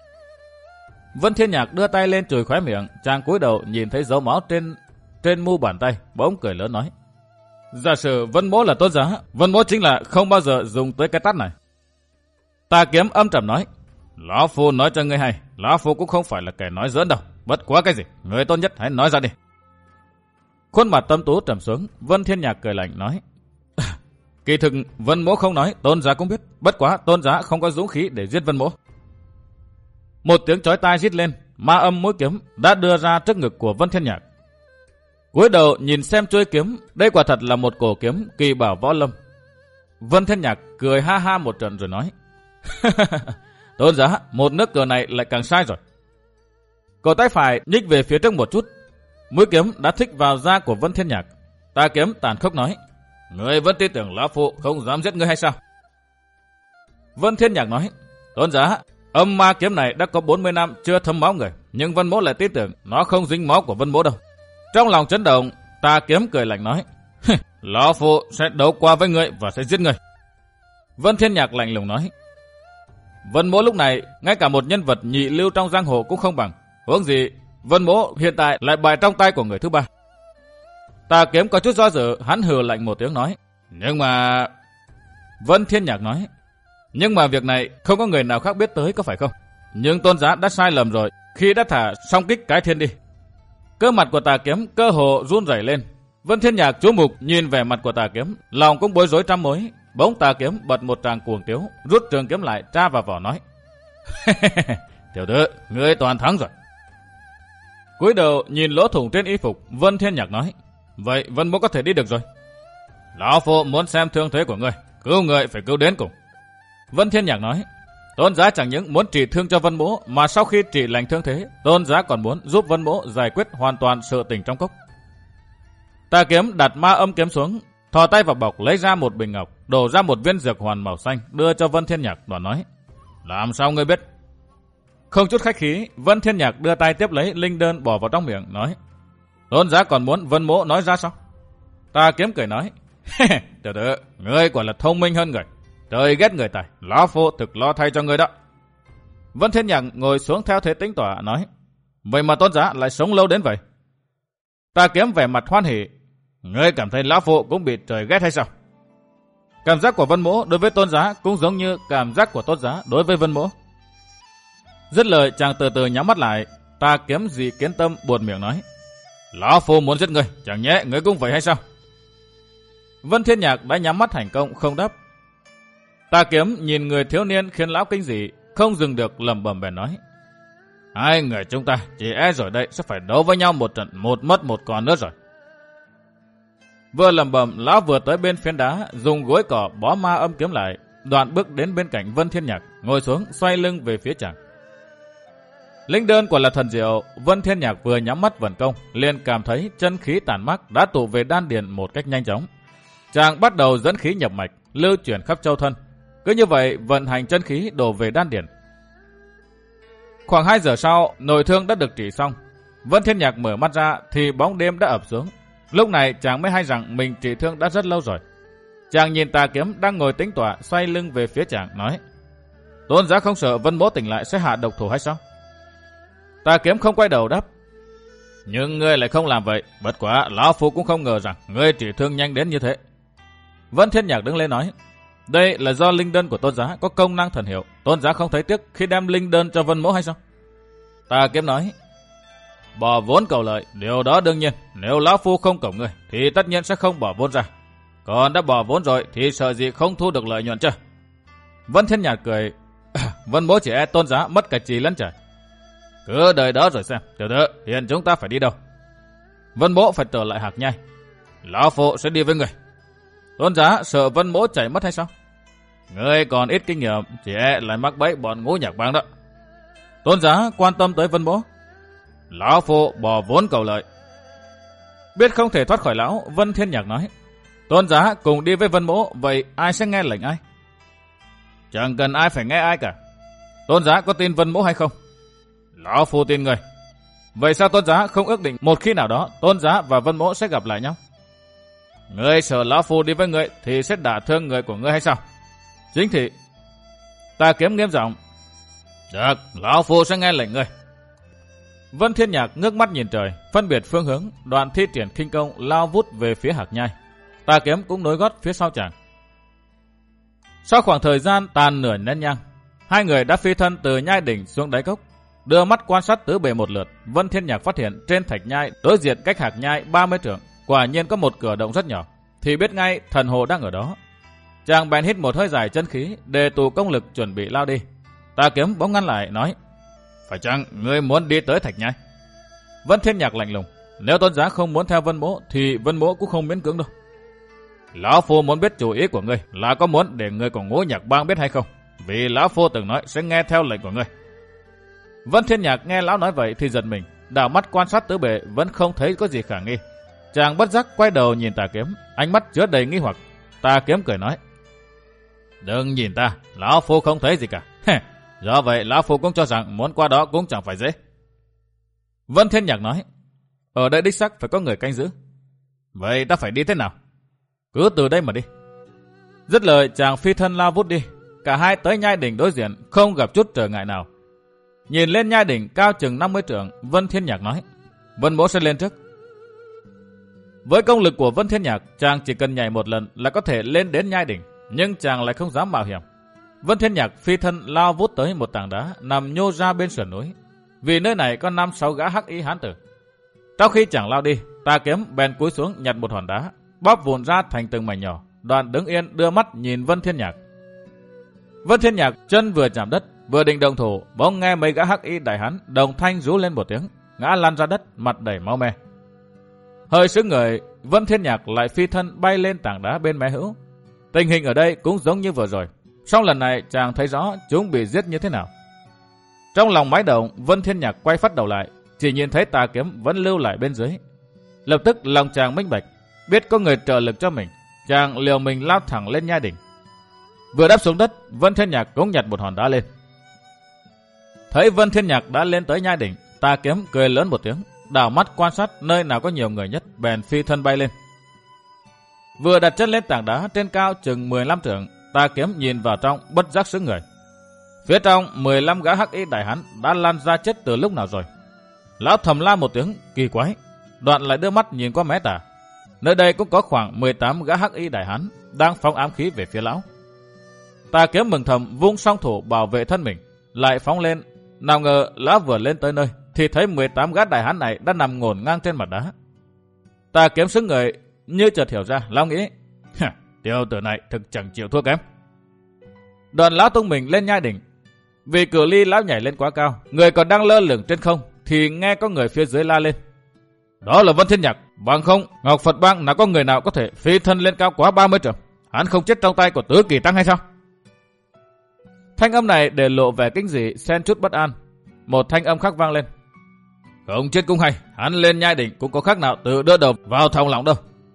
Vân Thiên Nhạc đưa tay lên chùi khóe miệng, chàng cúi đầu nhìn thấy dấu máu trên trên mu bàn tay, bỗng cười lớn nói: Giả sử Vân Mỗ là Tôn Giá, Vân Mỗ chính là không bao giờ dùng tới cái tát này. Tà Kiếm âm trầm nói: Lão phu nói cho ngươi hay, lão phu cũng không phải là kẻ nói giỡn đâu, bất quá cái gì, ngươi tốt nhất hãy nói ra đi. Khuôn mặt Tâm Tú trầm xuống, Vân Thiên Nhạc cười lạnh nói: Kỳ thực Vân Mỗ không nói, Tôn Giá cũng biết, bất quá Tôn Giá không có dũng khí để giết Vân Mỗ. Một tiếng chói tai rít lên, ma âm mũi kiếm đã đưa ra trước ngực của Vân Thiên Nhạc. Cúi đầu nhìn xem chuôi kiếm, đây quả thật là một cổ kiếm kỳ bảo võ lâm. Vân Thiên Nhạc cười ha ha một trận rồi nói. Tôn giá, một nước cờ này lại càng sai rồi. Cổ tay phải nhích về phía trước một chút, mũi kiếm đã thích vào da của Vân Thiên Nhạc. Tà kiếm tàn khốc nói. Ngươi vẫn tin tưởng lão phụ không dám giết ngươi hay sao? Vân Thiên Nhạc nói. Tôn giá, âm ma kiếm này đã có bốn mươi năm chưa thấm máu người, nhưng Vân Mỗ lại tin tưởng nó không dính máu của Vân Mỗ đâu. Trong lòng chấn động, Tà kiếm cười lạnh nói. Lão phụ sẽ đấu qua với ngươi và sẽ giết ngươi. Vân Thiên Nhạc lạnh lùng nói. Vân Mỗ lúc này ngay cả một nhân vật nhị lưu trong giang hồ cũng không bằng, huống gì Vân Mỗ hiện tại lại bại trong tay của người thứ ba. Tà kiếm có chút do dự, hắn hừ lạnh một tiếng nói. Nhưng mà... Vân Thiên Nhạc nói. Nhưng mà việc này không có người nào khác biết tới có phải không? Nhưng tôn giá đã sai lầm rồi khi đã thả song kích cái thiên đi. Cơ mặt của Tà kiếm cơ hồ run rẩy lên. Vân Thiên Nhạc chú mục nhìn vẻ mặt của Tà kiếm, lòng cũng bối rối trăm mối. Bỗng Tà kiếm bật một tràng cuồng tiếu, rút trường kiếm lại tra vào vỏ nói. Tiểu tử, ngươi toàn thắng rồi. Cúi đầu nhìn lỗ thủng trên y phục, Vân Thiên Nhạc nói. Vậy Vân Mỗ có thể đi được rồi. Lão phụ muốn xem thương thế của ngươi, cứu người phải cứu đến cùng. Vân Thiên Nhạc nói. Tôn giá chẳng những muốn trị thương cho Vân Mỗ, mà sau khi trị lành thương thế, tôn giá còn muốn giúp Vân Mỗ giải quyết hoàn toàn sự tình trong cốc. Tà kiếm đặt ma âm kiếm xuống, thò tay vào bọc lấy ra một bình ngọc, đổ ra một viên dược hoàn màu xanh, đưa cho Vân Thiên Nhạc, và nói. Làm sao ngươi biết? Không chút khách khí, Vân Thiên Nhạc đưa tay tiếp lấy linh đơn bỏ vào trong miệng, nói. Tôn giá còn muốn Vân Mỗ nói ra sao? Tà kiếm cười nói. Tiểu tử, ngươi quả là thông minh hơn người. Trời ghét người tài, lão phụ thực lo thay cho ngươi đó. Vân Thiên Nhạc ngồi xuống theo thế tính tỏa, nói. Vậy mà tôn giá lại sống lâu đến vậy? Tà kiếm vẻ mặt hoan hỉ. Ngươi cảm thấy lão phụ cũng bị trời ghét hay sao? Cảm giác của Vân Mỗ đối với tôn giá cũng giống như cảm giác của tôn giá đối với Vân Mỗ. Dứt lời chàng từ từ nhắm mắt lại. Tà kiếm dị kiến tâm buồn miệng nói. Lão phụ muốn giết ngươi, chẳng nhẽ ngươi cũng vậy hay sao? Vân Thiên Nhạc đã nhắm mắt thành công, không đáp. Tà kiếm nhìn người thiếu niên khiến lão kinh dị, không dừng được lẩm bẩm bèn nói. Hai người chúng ta chỉ e rồi đây sẽ phải đấu với nhau một trận một mất một còn nữa rồi. Vừa lẩm bẩm, lão vừa tới bên phiến đá, dùng gối cỏ bó ma âm kiếm lại, đoạn bước đến bên cạnh Vân Thiên Nhạc, ngồi xuống xoay lưng về phía chàng. Linh đơn quả là thần diệu, Vân Thiên Nhạc vừa nhắm mắt vận công, liền cảm thấy chân khí tản mát đã tụ về đan điền một cách nhanh chóng. Chàng bắt đầu dẫn khí nhập mạch, lưu chuyển khắp châu thân. Cứ như vậy vận hành chân khí đổ về đan điền. Khoảng hai giờ sau, nội thương đã được trị xong. Vân Thiên Nhạc mở mắt ra thì bóng đêm đã ập xuống. Lúc này chàng mới hay rằng mình trị thương đã rất lâu rồi. Chàng nhìn Tà kiếm đang ngồi tĩnh tọa, xoay lưng về phía chàng, nói. Tôn giá không sợ Vân Mỗ tỉnh lại sẽ hạ độc thủ hay sao? Tà kiếm không quay đầu đáp. Nhưng ngươi lại không làm vậy, bất quá lão phu cũng không ngờ rằng ngươi trị thương nhanh đến như thế. Vân Thiên Nhạc đứng lên nói. Đây là do linh đơn của tôn giá có công năng thần hiệu, tôn giá không thấy tiếc khi đem linh đơn cho Vân Mỗ hay sao? Tà kiếm nói. Bỏ vốn cầu lợi, điều đó đương nhiên, nếu lão phu không cầu ngươi thì tất nhiên sẽ không bỏ vốn ra. Còn đã bỏ vốn rồi thì sợ gì không thu được lợi nhuận chứ? Vân Thiên Nhạc cười. Vân Mỗ chỉ e tôn giá mất cả trì lẫn trời. Cứ đợi đó rồi xem, tiểu tử, hiện chúng ta phải đi đâu? Vân Mỗ phải trở lại Hạc Nhai. Lão phụ sẽ đi với người. Tôn giá sợ Vân Mỗ chạy mất hay sao? Ngươi còn ít kinh nghiệm, chỉ e lại mắc bẫy bọn Ngũ Nhạc Bang đó. Tôn giá quan tâm tới Vân Mỗ. Lão phụ bỏ vốn cầu lợi. Biết không thể thoát khỏi lão, Vân Thiên Nhạc nói. Tôn giá cùng đi với Vân Mỗ, vậy ai sẽ nghe lệnh ai? Chẳng cần ai phải nghe ai cả. Tôn giá có tin Vân Mỗ hay không? Lão phu tin người. Vậy sao tôn giá không ước định một khi nào đó tôn giá và Vân Mỗ sẽ gặp lại nhau? Ngươi sợ lão phu đi với ngươi thì sẽ đả thương người của ngươi hay sao? Chính thị. Tà kiếm nghiêm giọng. Được, lão phu sẽ nghe lệnh ngươi. Vân Thiên Nhạc ngước mắt nhìn trời, phân biệt phương hướng, đoạn thi triển khinh công lao vút về phía Hạc Nhai. Tà kiếm cũng nối gót phía sau chàng. Sau khoảng thời gian tàn nửa nén nhang, hai người đã phi thân từ nhai đỉnh xuống đáy cốc. Đưa mắt quan sát tứ bề một lượt, Vân Thiên Nhạc phát hiện trên thạch nhai đối diện cách Hạc Nhai ba mươi trượng, quả nhiên có một cửa động rất nhỏ, thì biết ngay thần hồ đang ở đó. Chàng bèn hít một hơi dài chân khí, để tụ công lực chuẩn bị lao đi. Tà kiếm bỗng ngăn lại, nói: Phải chăng ngươi muốn đi tới thạch nhai? Vân Thiên Nhạc lạnh lùng: Nếu tôn giá không muốn theo Vân Mỗ thì Vân Mỗ cũng không miễn cưỡng đâu. Lão Phu muốn biết chủ ý của ngươi là có muốn để người của Ngũ Nhạc Bang biết hay không? Vì Lão Phu từng nói sẽ nghe theo lệnh của ngươi. Vân Thiên Nhạc nghe lão nói vậy thì giật mình, đảo mắt quan sát tứ bề vẫn không thấy có gì khả nghi. Chàng bất giác quay đầu nhìn Tà Kiếm, ánh mắt chứa đầy nghi hoặc. Tà Kiếm cười nói: đừng nhìn ta, Lão Phu không thấy gì cả. Do vậy Lão Phu cũng cho rằng muốn qua đó cũng chẳng phải dễ. Vân Thiên Nhạc nói: ở đây đích xác phải có người canh giữ. Vậy ta phải đi thế nào? Cứ từ đây mà đi. Dứt lời chàng phi thân lao vút đi. Cả hai tới nhai đỉnh đối diện, không gặp chút trở ngại nào. Nhìn lên nhai đỉnh cao chừng năm mươi trượng, Vân Thiên Nhạc nói: Vân Mỗ sẽ lên trước. Với công lực của Vân Thiên Nhạc, chàng chỉ cần nhảy một lần là có thể lên đến nhai đỉnh, nhưng chàng lại không dám mạo hiểm. Vân Thiên Nhạc phi thân lao vút tới một tảng đá nằm nhô ra bên sườn núi. Vì nơi này có năm sáu gã hắc y hán tử. Trong khi chàng lao đi, Tà Kiếm bèn cúi xuống nhặt một hòn đá, bóp vụn ra thành từng mảnh nhỏ, đoạn đứng yên đưa mắt nhìn Vân Thiên Nhạc. Vân Thiên Nhạc chân vừa chạm đất, vừa định động thủ, bỗng nghe mấy gã hắc y đại hán đồng thanh rú lên một tiếng, ngã lăn ra đất, mặt đầy máu me. Hơi sững người, Vân Thiên Nhạc lại phi thân bay lên tảng đá bên mé hữu. Tình hình ở đây cũng giống như vừa rồi, song lần này chàng thấy rõ chúng bị giết như thế nào. Trong lòng máy động, Vân Thiên Nhạc quay phát đầu lại, chỉ nhìn thấy Tà Kiếm vẫn lưu lại bên dưới. Lập tức lòng chàng minh bạch, biết có người trợ lực cho mình, chàng liều mình lao thẳng lên nhai đỉnh. Vừa đáp xuống đất, Vân Thiên Nhạc cũng nhặt một hòn đá lên. Thấy Vân Thiên Nhạc đã lên tới nhai đỉnh, Tà Kiếm cười lớn một tiếng, đảo mắt quan sát nơi nào có nhiều người nhất, bèn phi thân bay lên. Vừa đặt chân lên tảng đá trên cao chừng mười lăm trượng, Tà Kiếm nhìn vào trong bất giác sững người. Phía trong mười lăm gã hắc y đại hán đã lan ra chết từ lúc nào rồi. Lão thầm la một tiếng kỳ quái, đoạn lại đưa mắt nhìn qua mé tả. Nơi đây cũng có khoảng mười tám gã hắc y đại hán đang phóng ám khí về phía lão. Tà Kiếm mừng thầm vung song thủ bảo vệ thân mình, lại phóng lên. Nào ngờ lão vừa lên tới nơi thì thấy mười tám gã đại hán này đã nằm ngổn ngang trên mặt đá. Tà Kiếm sững người, như chợt hiểu ra, lão nghĩ: tiểu tử này thực chẳng chịu thua kém. Đoạn lão tung mình lên nhai đỉnh. Vì cự ly lão nhảy lên quá cao, người còn đang lơ lửng trên không, thì nghe có người phía dưới la lên: đó là Vân Thiên Nhạc, bằng không Ngọc Phật Bang nào có người nào có thể phi thân lên cao quá ba mươi trượng, hắn không chết trong tay của Tứ Kỳ Tăng hay sao? Thanh âm này để lộ vẻ kinh dị xen chút bất an. Một thanh âm khác vang lên: không chết cũng hay, hắn lên nhai đỉnh cũng có khác nào tự đưa đầu vào thòng lọng đâu.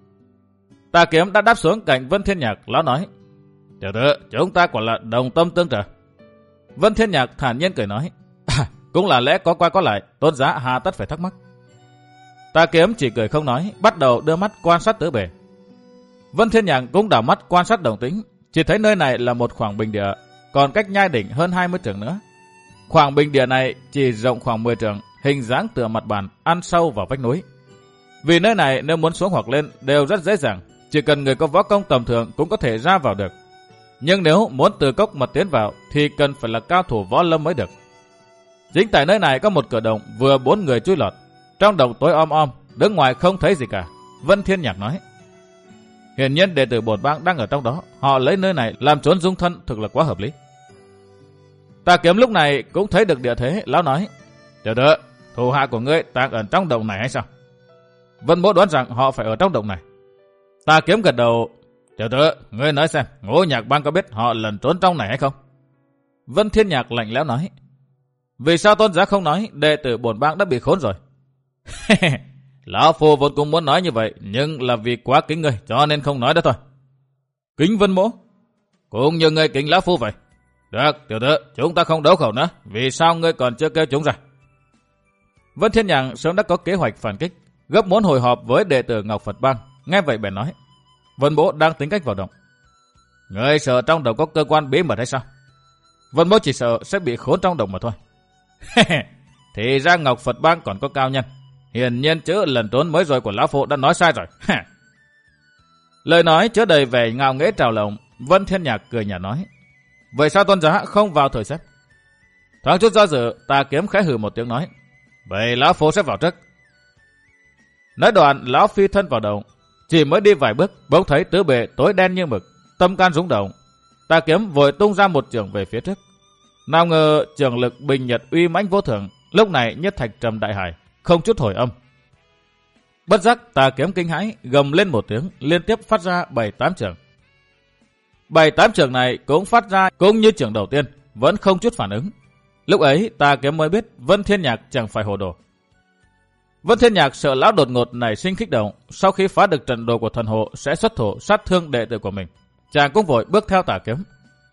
Tà Kiếm đã đáp xuống cạnh Vân Thiên Nhạc, lão nói: tiểu tử, chúng ta quả là đồng tâm tương trợ. Vân Thiên Nhạc thản nhiên cười nói: à, cũng là lẽ có qua có lại, tôn giá hà tất phải thắc mắc. Tà Kiếm chỉ cười không nói, bắt đầu đưa mắt quan sát tứ bề. Vân Thiên Nhạc cũng đảo mắt quan sát động tĩnh, chỉ thấy nơi này là một khoảng bình địa, còn cách nhai đỉnh hơn hai mươi trượng nữa. Khoảng bình địa này chỉ rộng khoảng mười trượng, hình dáng tựa mặt bàn, ăn sâu vào vách núi. Vì nơi này nếu muốn xuống hoặc lên đều rất dễ dàng, chỉ cần người có võ công tầm thường cũng có thể ra vào được. Nhưng nếu muốn từ cốc mà tiến vào thì cần phải là cao thủ võ lâm mới được. Chính tại nơi này có một cửa động vừa bốn người chui lọt. Trong động tối om om, đứng ngoài không thấy gì cả. Vân Thiên Nhạc nói: hiển nhiên đệ tử bổn bang đang ở trong đó, họ lấy nơi này làm trốn dung thân thực là quá hợp lý. Tà Kiếm lúc này cũng thấy được địa thế, lão nói: tiểu tử, thủ hạ của ngươi đang ở trong động này hay sao? Vân Mỗ đoán rằng họ phải ở trong động này. Tà Kiếm gật đầu: tiểu tử, ngươi nói xem, Ngũ Nhạc Bang có biết họ lẩn trốn trong này hay không? Vân Thiên Nhạc lạnh lẽo nói: vì sao tôn giá không nói đệ tử bổn bang đã bị khốn rồi? Lão Phu vốn cũng muốn nói như vậy, nhưng là vì quá kính ngươi cho nên không nói đó thôi. Kính Vân Mỗ? Cũng như ngươi kính Lão Phu vậy. Được, tiểu tử, chúng ta không đấu khẩu nữa, vì sao ngươi còn chưa kêu chúng ra? Vân Thiên Nhạc sớm đã có kế hoạch phản kích, gấp muốn hồi họp với đệ tử Ngọc Phật Bang. Nghe vậy bèn nói: Vân Mỗ đang tính cách vào động. Ngươi sợ trong động có cơ quan bí mật hay sao? Vân Mỗ chỉ sợ sẽ bị khốn trong động mà thôi. Thì ra Ngọc Phật Bang còn có cao nhân. Hiển nhiên chữ lần trốn mới rồi của Lão Phu đã nói sai rồi. Lời nói chứa đầy vẻ ngạo nghễ trào lộng. Vân Thiên Nhạc cười nhạt nói: vậy sao tôn giá không vào thử xét? Thoáng chút do dự, Tà Kiếm khẽ hừ một tiếng nói: vậy Lão Phu sẽ vào trước. Nói đoạn, lão phi thân vào động. Chỉ mới đi vài bước, bỗng thấy tứ bề tối đen như mực, tâm can rung động. Tà Kiếm vội tung ra một chưởng về phía trước. Nào ngờ chưởng lực bình nhật uy mãnh vô thường, lúc này nhất thạch trầm đại hải, không chút hồi âm. Bất giác Tà Kiếm kinh hãi, gầm lên một tiếng, liên tiếp phát ra bảy tám chưởng. Bảy tám chưởng này cũng phát ra cũng như chưởng đầu tiên, vẫn không chút phản ứng. Lúc ấy Tà Kiếm mới biết Vân Thiên Nhạc chẳng phải hồ đồ. Vân Thiên Nhạc sợ lão đột ngột nảy sinh kích động, sau khi phá được trận đồ của thần hộ sẽ xuất thủ sát thương đệ tử của mình. Chàng cũng vội bước theo Tà Kiếm.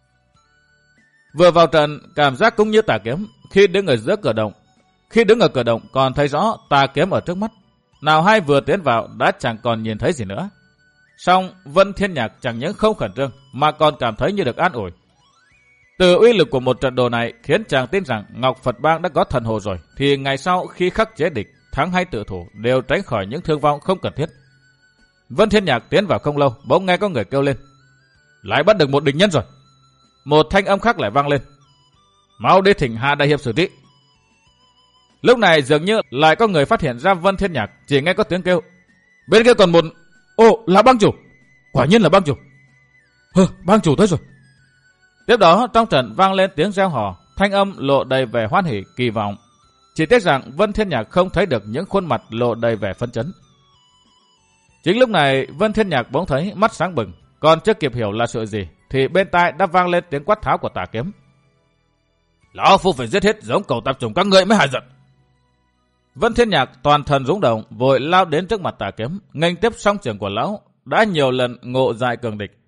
Vừa vào trận, cảm giác cũng như Tà Kiếm, khi đứng ở giữa cửa động, khi đứng ở cửa động còn thấy rõ Tà Kiếm ở trước mắt. Nào hay vừa tiến vào đã chẳng còn nhìn thấy gì nữa. Song Vân Thiên Nhạc chẳng những không khẩn trương mà còn cảm thấy như được an ủi. Từ uy lực của một trận đồ này khiến chàng tin rằng Ngọc Phật Bang đã có thần hộ rồi, thì ngày sau khi khắc chế địch, thắng hay tự thủ đều tránh khỏi những thương vong không cần thiết. Vân Thiên Nhạc tiến vào không lâu, bỗng nghe có người kêu lên: lại bắt được một địch nhân rồi. Một thanh âm khác lại vang lên: mau đi thỉnh Hạ đại hiệp xử trí. Lúc này dường như lại có người phát hiện ra Vân Thiên Nhạc, chỉ nghe có tiếng kêu: bên kia còn một... Ồ, là bang chủ. Quả nhiên là bang chủ. Hừ, bang chủ tới rồi. Tiếp đó trong trận vang lên tiếng reo hò, thanh âm lộ đầy vẻ hoan hỉ kỳ vọng. Chỉ tiếc rằng Vân Thiên Nhạc không thấy được những khuôn mặt lộ đầy vẻ phấn chấn. Chính lúc này Vân Thiên Nhạc bỗng thấy mắt sáng bừng, còn chưa kịp hiểu là sự gì thì bên tai đã vang lên tiếng quát tháo của Tà Kiếm: lão phu phải giết hết giống cầu tạp chủng các ngươi mới hại giận. Vân Thiên Nhạc toàn thân rung động, vội lao đến trước mặt Tà Kiếm, nghênh tiếp song trường của lão, đã nhiều lần ngộ dại cường địch.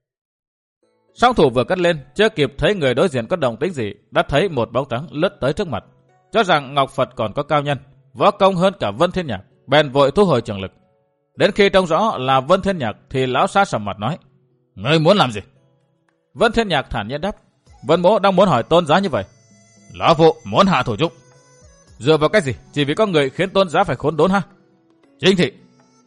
Song thủ vừa cất lên, chưa kịp thấy người đối diện có động tĩnh gì, đã thấy một bóng trắng lướt tới trước mặt. Cho rằng Ngọc Phật còn có cao nhân, võ công hơn cả Vân Thiên Nhạc, bèn vội thu hồi trường lực. Đến khi trông rõ là Vân Thiên Nhạc thì lão xa sầm mặt nói: ngươi muốn làm gì? Vân Thiên Nhạc thản nhiên đáp: Vân mỗ đang muốn hỏi tôn giá như vậy. Lão phụ muốn hạ thủ chúng. Dựa vào cái gì? Chỉ vì có người khiến tôn giá phải khốn đốn ha? Chính thị.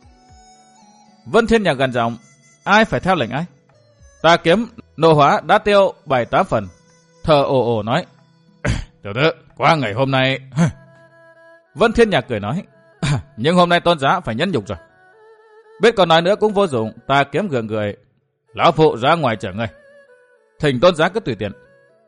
Vân Thiên Nhạc gần giọng: ai phải theo lệnh ai? Tà Kiếm nộ hóa đã tiêu bảy tám phần, thở ồ ồ nói: tiểu tử, qua ngày hôm nay... Vân Thiên Nhạc cười nói: nhưng hôm nay tôn giá phải nhẫn nhục rồi. Biết còn nói nữa cũng vô dụng, Tà Kiếm gượng cười: lão phụ ra ngoài chở ngươi, thỉnh tôn giá cứ tùy tiện.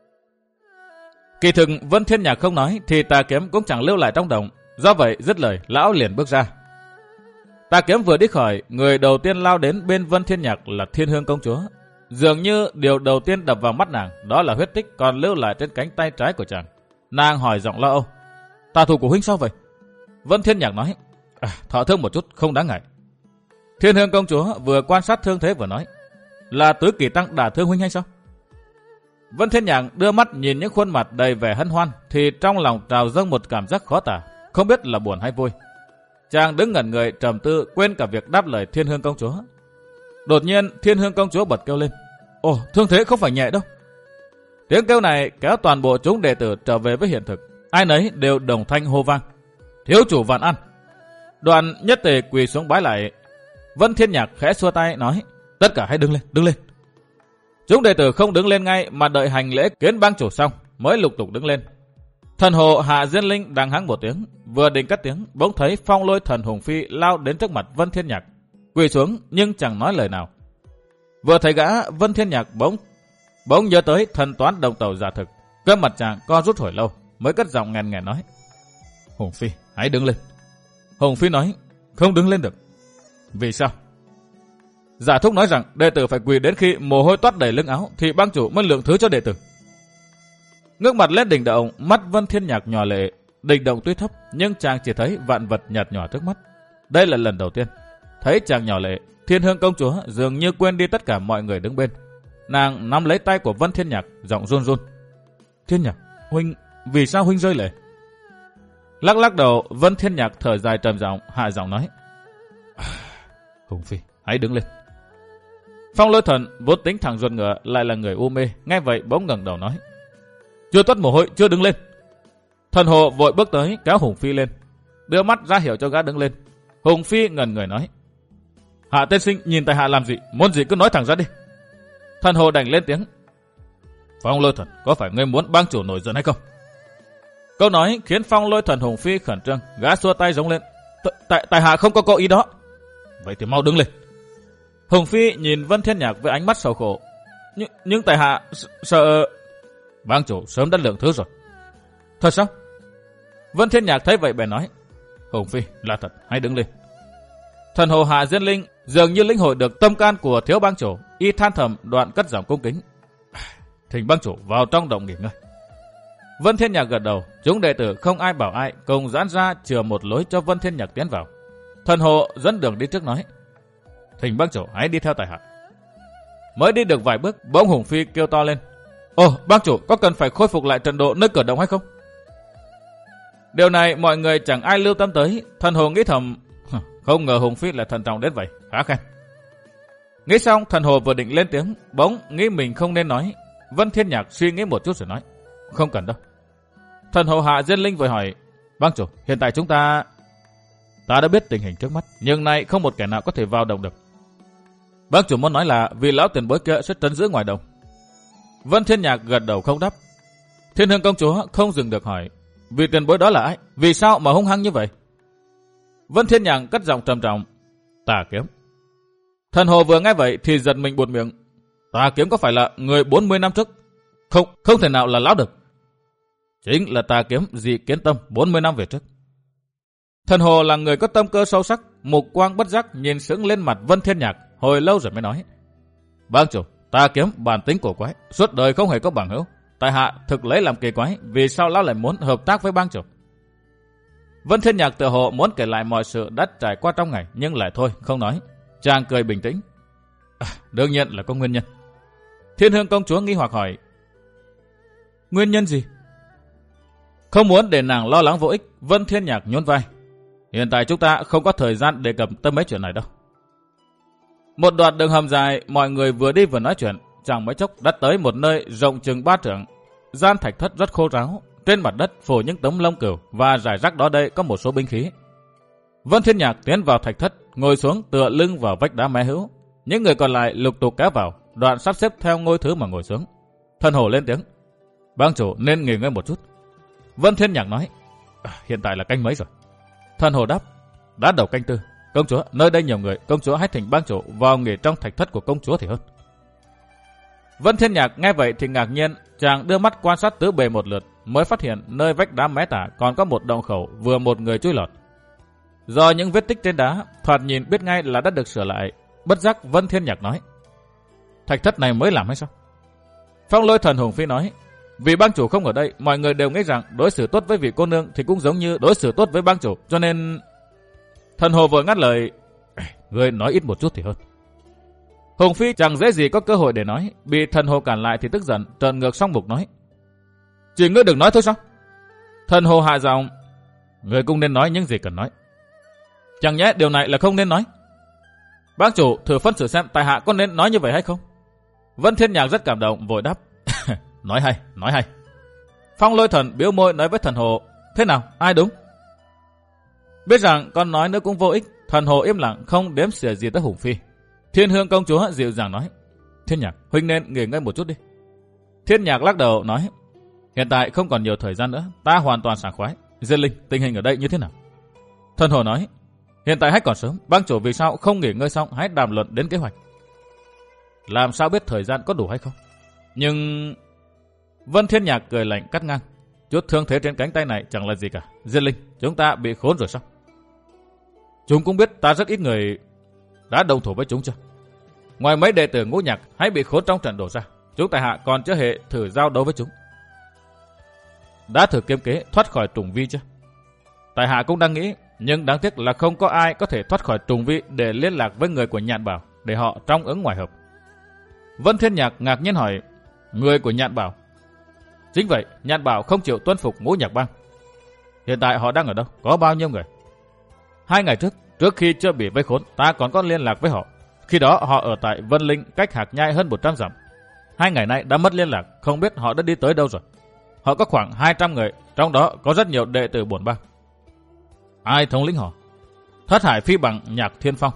Kỳ thực Vân Thiên Nhạc không nói thì Tà Kiếm cũng chẳng lưu lại trong đồng, do vậy dứt lời lão liền bước ra. Tà Kiếm vừa đi khỏi, người đầu tiên lao đến bên Vân Thiên Nhạc là Thiên Hương công chúa. Dường như điều đầu tiên đập vào mắt nàng đó là huyết tích còn lưu lại trên cánh tay trái của chàng. Nàng hỏi giọng lo âu: tà thủ của huynh sao vậy? Vân Thiên Nhạc nói: à, thọ thương một chút không đáng ngại. Thiên Hương công chúa vừa quan sát thương thế vừa nói: là Tứ Kỳ Tăng đả thương huynh hay sao? Vân Thiên Nhạc đưa mắt nhìn những khuôn mặt đầy vẻ hân hoan thì trong lòng trào dâng một cảm giác khó tả, không biết là buồn hay vui. Chàng đứng ngẩn người trầm tư, quên cả việc đáp lời Thiên Hương công chúa. Đột nhiên Thiên Hương công chúa bật kêu lên: ồ, thương thế không phải nhẹ đâu. Tiếng kêu này kéo toàn bộ chúng đệ tử trở về với hiện thực, ai nấy đều đồng thanh hô vang: thiếu chủ vạn ăn. Đoàn nhất tề quỳ xuống bái lại. Vân Thiên Nhạc khẽ xua tay nói: tất cả hãy đứng lên, đứng lên. Chúng đệ tử không đứng lên ngay mà đợi hành lễ kiến bang chủ xong mới lục tục đứng lên. Thần hồ Hạ Diên Linh đang hắng một tiếng, vừa định cất tiếng, bỗng thấy Phong Lôi Thần Hùng Phi lao đến trước mặt Vân Thiên Nhạc, quỳ xuống nhưng chẳng nói lời nào. Vừa thấy gã, Vân Thiên Nhạc bỗng bỗng nhớ tới thần toán đồng tàu giả thực, cơ mặt chàng co rút hồi lâu, mới cất giọng nghèn nghèn nói: Hùng Phi, hãy đứng lên. Hùng Phi nói: không đứng lên được. Vì sao? Giả thúc nói rằng đệ tử phải quỳ đến khi mồ hôi toát đầy lưng áo thì bang chủ mới lượng thứ cho đệ tử. Ngước mặt lên đỉnh động, mắt Vân Thiên Nhạc nhòa lệ. Đỉnh động tuy thấp nhưng chàng chỉ thấy vạn vật nhạt nhòa trước mắt. Đây là lần đầu tiên thấy chàng nhòa lệ. Thiên Hương công chúa dường như quên đi tất cả mọi người đứng bên. Nàng nắm lấy tay của Vân Thiên Nhạc, giọng run run: Thiên Nhạc, huynh, vì sao huynh rơi lệ? Lắc lắc đầu, Vân Thiên Nhạc thở dài trầm giọng, hạ giọng nói: Hùng Phi, hãy đứng lên. Phong Lôi Thần vốn tính thẳng ruột ngựa, lại là người u mê, nghe vậy bỗng ngẩng đầu nói: chưa toát mồ hôi, chưa đứng lên. Thần hồ vội bước tới kéo Hùng Phi lên, đưa mắt ra hiệu cho gã đứng lên. Hùng Phi ngẩn người nói: Hạ tiên sinh nhìn tại hạ làm gì, muốn gì cứ nói thẳng ra đi. Thần hồ đành lên tiếng: Phong Lôi Thần, có phải ngươi muốn bang chủ nổi giận hay không? Câu nói khiến Phong Lôi Thần Hùng Phi khẩn trương, gã xua tay giống lên: Tại tại hạ không có câu ý đó. Vậy thì mau đứng lên. Hùng Phi nhìn Vân Thiên Nhạc với ánh mắt sầu khổ: Nhưng, nhưng tại hạ sợ... Bang chủ sớm đã lượng thứ rồi. Thật sao? Vân Thiên Nhạc thấy vậy bèn nói: Hùng Phi, là thật, hãy đứng lên. Thần hồ Hạ Diên Linh dường như lĩnh hội được tâm can của thiếu bang chủ, y than thầm đoạn cất giọng cung kính. Thỉnh bang chủ vào trong động nghỉ ngơi. Vân Thiên Nhạc gật đầu, chúng đệ tử không ai bảo ai, cùng giãn ra chừa một lối cho Vân Thiên Nhạc tiến vào. Thần hồ dẫn đường đi trước nói. Thỉnh bang chủ hãy đi theo tại hạ. Mới đi được vài bước, bỗng Hùng Phi kêu to lên. Ồ, bang chủ có cần phải khôi phục lại trận độ nơi cửa động hay không? Điều này mọi người chẳng ai lưu tâm tới. Thần hồ nghĩ thầm, không ngờ Hùng Phi lại thận trọng đến vậy, khá khen. Nghĩ xong, thần hồ vừa định lên tiếng, bỗng nghĩ mình không nên nói. Vân Thiên Nhạc suy nghĩ một chút rồi nói, không cần đâu. Thần hồ Hạ Diên Linh vội hỏi, bang chủ, hiện tại chúng ta... Ta đã biết tình hình trước mắt, nhưng nay không một kẻ nào có thể vào động được. Bang chủ muốn nói là vì lão tiền bối kia sẽ trấn giữ ngoài đồng. Vân Thiên Nhạc gật đầu không đáp. Thiên Hương công chúa không dừng được hỏi, vì tiền bối đó là ai? Vì sao mà hung hăng như vậy? Vân Thiên Nhạc cất giọng trầm trọng, Tà Kiếm. Thần hồ vừa nghe vậy thì giật mình buột miệng. Tà Kiếm có phải là người bốn mươi năm trước? Không, không thể nào là lão được. Chính là Tà Kiếm Dị Kiến Tâm bốn mươi năm về trước. Thần hồ là người có tâm cơ sâu sắc, mục quang bất giác nhìn sững lên mặt Vân Thiên Nhạc, hồi lâu rồi mới nói. Bang chủ, Tà Kiếm bản tính cổ quái, suốt đời không hề có bằng hữu. Tại hạ thực lấy làm kỳ quái, vì sao lão lại muốn hợp tác với bang chủ? Vân Thiên Nhạc tự hồ muốn kể lại mọi sự đã trải qua trong ngày, nhưng lại thôi, không nói. Chàng cười bình tĩnh. À, đương nhiên là có nguyên nhân. Thiên Hương công chúa nghi hoặc hỏi. Nguyên nhân gì? Không muốn để nàng lo lắng vô ích, Vân Thiên Nhạc nhún vai. Hiện tại chúng ta không có thời gian đề cập tới mấy chuyện này đâu. Một đoạn đường hầm dài, mọi người vừa đi vừa nói chuyện, chẳng mấy chốc đã tới một nơi rộng chừng ba trượng. Gian thạch thất rất khô ráo, trên mặt đất phủ những tấm lông cừu và rải rác đó đây có một số binh khí. Vân Thiên Nhạc tiến vào thạch thất, ngồi xuống tựa lưng vào vách đá mé hữu. Những người còn lại lục tục kéo vào, đoạn sắp xếp theo ngôi thứ mà ngồi xuống. Thần hồ lên tiếng. Bang chủ nên nghỉ ngơi một chút. Vân Thiên Nhạc nói. À, hiện tại là canh mấy rồi? Thần hồ đáp. Đã đầu canh tư. Công chúa, nơi đây nhiều người, công chúa hãy thỉnh bang chủ vào nghỉ trong thạch thất của công chúa thì hơn. Vân Thiên Nhạc nghe vậy thì ngạc nhiên, chàng đưa mắt quan sát tứ bề một lượt, mới phát hiện nơi vách đá mé tả còn có một động khẩu vừa một người chui lọt. Do những vết tích trên đá, thoạt nhìn biết ngay là đã được sửa lại. Bất giác Vân Thiên Nhạc nói. Thạch thất này mới làm hay sao? Phong Lôi Thần Hùng Phi nói. Vì bang chủ không ở đây, mọi người đều nghĩ rằng đối xử tốt với vị cô nương thì cũng giống như đối xử tốt với bang chủ, cho nên... Thần hồ vừa ngắt lời. Người nói ít một chút thì hơn. Hùng Phi chẳng dễ gì có cơ hội để nói, bị thần hồ cản lại thì tức giận, trợn ngược song mục nói. Chỉ ngươi đừng nói thôi sao? Thần hồ hạ giọng. Người cũng nên nói những gì cần nói. Chẳng nhẽ điều này là không nên nói? Bác chủ thử phân xử xem tại hạ có nên nói như vậy hay không? Vân Thiên Nhạc rất cảm động, vội đáp. Nói hay, nói hay. Phong Lôi Thần biếu môi nói với thần hồ. Thế nào, ai đúng? Biết rằng con nói nữa cũng vô ích, thần hồ im lặng không đếm xỉa gì tới Hùng Phi. Thiên Hương công chúa dịu dàng nói. Thiên Nhạc, huynh nên nghỉ ngơi một chút đi. Thiên Nhạc lắc đầu nói. Hiện tại không còn nhiều thời gian nữa, ta hoàn toàn sảng khoái. Diên Linh, tình hình ở đây như thế nào? Thần hồ nói. Hiện tại hãy còn sớm, bang chủ vì sao không nghỉ ngơi xong hãy đàm luận đến kế hoạch. Làm sao biết thời gian có đủ hay không? Nhưng... Vân Thiên Nhạc cười lạnh cắt ngang. Chút thương thế trên cánh tay này chẳng là gì cả. Diên Linh, chúng ta bị khốn rồi sao? Chúng cũng biết ta rất ít người đã đồng thủ với chúng chưa? Ngoài mấy đệ tử Ngũ Nhạc hãy bị khốn trong trận đổ ra, chúng tại hạ còn chưa hề thử giao đấu với chúng. Đã thử kiếm kế thoát khỏi trùng vi chưa? Tại hạ cũng đang nghĩ, nhưng đáng tiếc là không có ai có thể thoát khỏi trùng vi để liên lạc với người của Nhạn Bảo, để họ trong ứng ngoài hợp. Vân Thiên Nhạc ngạc nhiên hỏi, người của Nhạn Bảo? Chính vậy, Nhạn Bảo không chịu tuân phục Ngũ Nhạc bang. Hiện tại họ đang ở đâu? Có bao nhiêu người? Hai ngày trước, trước khi chưa bị vây khốn, ta còn có liên lạc với họ. Khi đó họ ở tại Vân Linh, cách Hạc Nhai hơn một trăm dặm. Hai ngày nay đã mất liên lạc, không biết họ đã đi tới đâu rồi. Họ có khoảng hai trăm người, trong đó có rất nhiều đệ tử bổn bang. Ai thống lĩnh họ? Thất Hải Phi Bằng Nhạc Thiên Phong.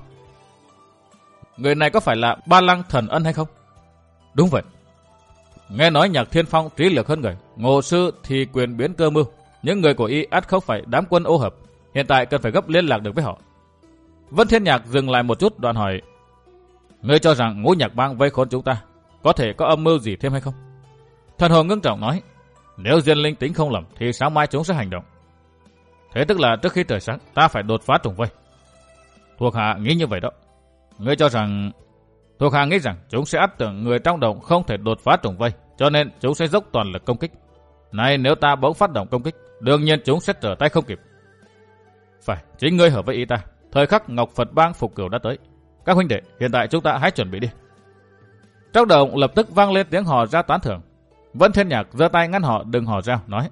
Người này có phải là Ba Lăng Thần Ân hay không? Đúng vậy. Nghe nói Nhạc Thiên Phong trí lược hơn người, ngộ sư thì quyền biến cơ mưu. Những người của y ắt không phải đám quân ô hợp. Hiện tại cần phải gấp liên lạc được với họ. Vân Thiên Nhạc dừng lại một chút đoạn hỏi. Ngươi cho rằng Ngũ Nhạc bang vây khốn chúng ta có thể có âm mưu gì thêm hay không? Thần hồ ngưng trọng nói. Nếu Diên Linh tính không lầm thì sáng mai chúng sẽ hành động. Thế tức là trước khi trời sáng ta phải đột phá trùng vây. Thuộc hạ nghĩ như vậy đó. Ngươi cho rằng... Thuộc hạ nghĩ rằng chúng sẽ áp tưởng người trong động không thể đột phá trùng vây, cho nên chúng sẽ dốc toàn lực công kích. Này nếu ta bỗng phát động công kích, đương nhiên chúng sẽ trở tay không kịp. Phải, chính ngươi hợp với ý ta. Thời khắc Ngọc Phật Bang phục cửu đã tới. Các huynh đệ, hiện tại chúng ta hãy chuẩn bị đi. Trong động lập tức vang lên tiếng hò ra tán thưởng. Vân Thiên Nhạc giơ tay ngăn họ đừng hò reo, nói: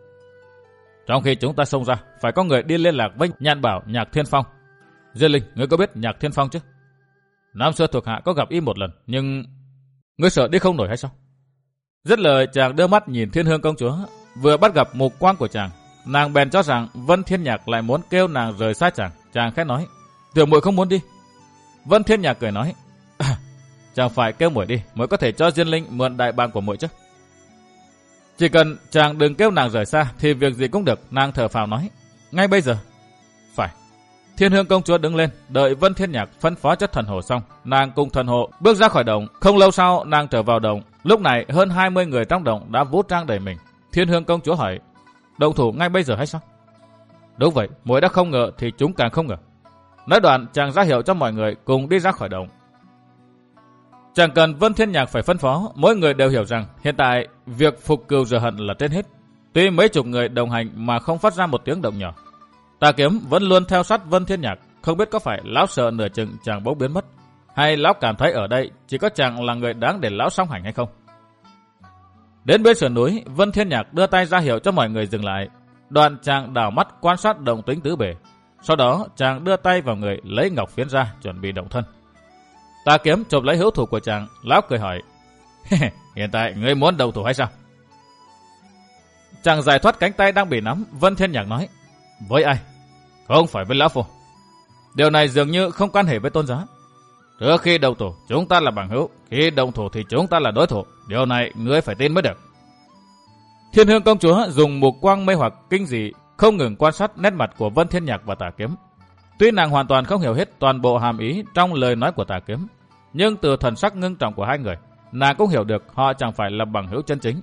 trong khi chúng ta xông ra, phải có người đi liên lạc với Nhạn Bảo Nhạc Thiên Phong. Diên Linh, ngươi có biết Nhạc Thiên Phong chứ? Năm xưa thuộc hạ có gặp y một lần, nhưng ngươi sợ đi không nổi hay sao? Dứt lời, chàng đưa mắt nhìn Thiên Hương công chúa, vừa bắt gặp mục quang của chàng, nàng bèn cho rằng Vân Thiên Nhạc lại muốn kêu nàng rời xa chàng. Chàng khẽ nói: tiểu muội không muốn đi. Vân Thiên Nhạc cười nói: à, chàng phải kêu muội đi, mới có thể cho Diên Linh mượn đại bàng của muội chứ. Chỉ cần chàng đừng kêu nàng rời xa thì việc gì cũng được. Nàng thở phào nói: ngay bây giờ. Phải. Thiên Hương công chúa đứng lên, đợi Vân Thiên Nhạc phân phó cho thần hồ xong, nàng cùng thần hộ bước ra khỏi động. Không lâu sau nàng trở vào động. Lúc này hơn hai mươi người trong động đã vũ trang đầy mình. Thiên Hương công chúa hỏi: động thủ ngay bây giờ hay sao? Đúng vậy, muội đã không ngờ thì chúng càng không ngờ. Nói đoạn chàng ra hiệu cho mọi người cùng đi ra khỏi động. Chẳng cần Vân Thiên Nhạc phải phân phó, mỗi người đều hiểu rằng hiện tại việc phục cừu rửa hận là trên hết. Tuy mấy chục người đồng hành mà không phát ra một tiếng động nhỏ. Tà Kiếm vẫn luôn theo sát Vân Thiên Nhạc, không biết có phải lão sợ nửa chừng chàng bỗng biến mất, hay lão cảm thấy ở đây chỉ có chàng là người đáng để lão song hành hay không. Đến bên sườn núi, Vân Thiên Nhạc đưa tay ra hiệu cho mọi người dừng lại. Đoạn chàng đảo mắt quan sát động tĩnh tứ bề. Sau đó chàng đưa tay vào người lấy ngọc phiến ra chuẩn bị động thân. Tà Kiếm chộp lấy hữu thủ của chàng, lão cười hỏi: hiện tại ngươi muốn đầu thủ hay sao? Chàng giải thoát cánh tay đang bị nắm. Vân Thiên Nhạc nói: với ai? Không phải với lão phu. Điều này dường như không quan hệ với tôn giá. Trước khi đầu thủ chúng ta là bằng hữu, khi động thủ thì chúng ta là đối thủ. Điều này ngươi phải tin mới được. Thiên Hương công chúa dùng mục quang mê hoặc kinh dị không ngừng quan sát nét mặt của Vân Thiên Nhạc và Tà Kiếm. Tuy nàng hoàn toàn không hiểu hết toàn bộ hàm ý trong lời nói của Tà Kiếm, nhưng từ thần sắc ngưng trọng của hai người, nàng cũng hiểu được họ chẳng phải là bằng hữu chân chính.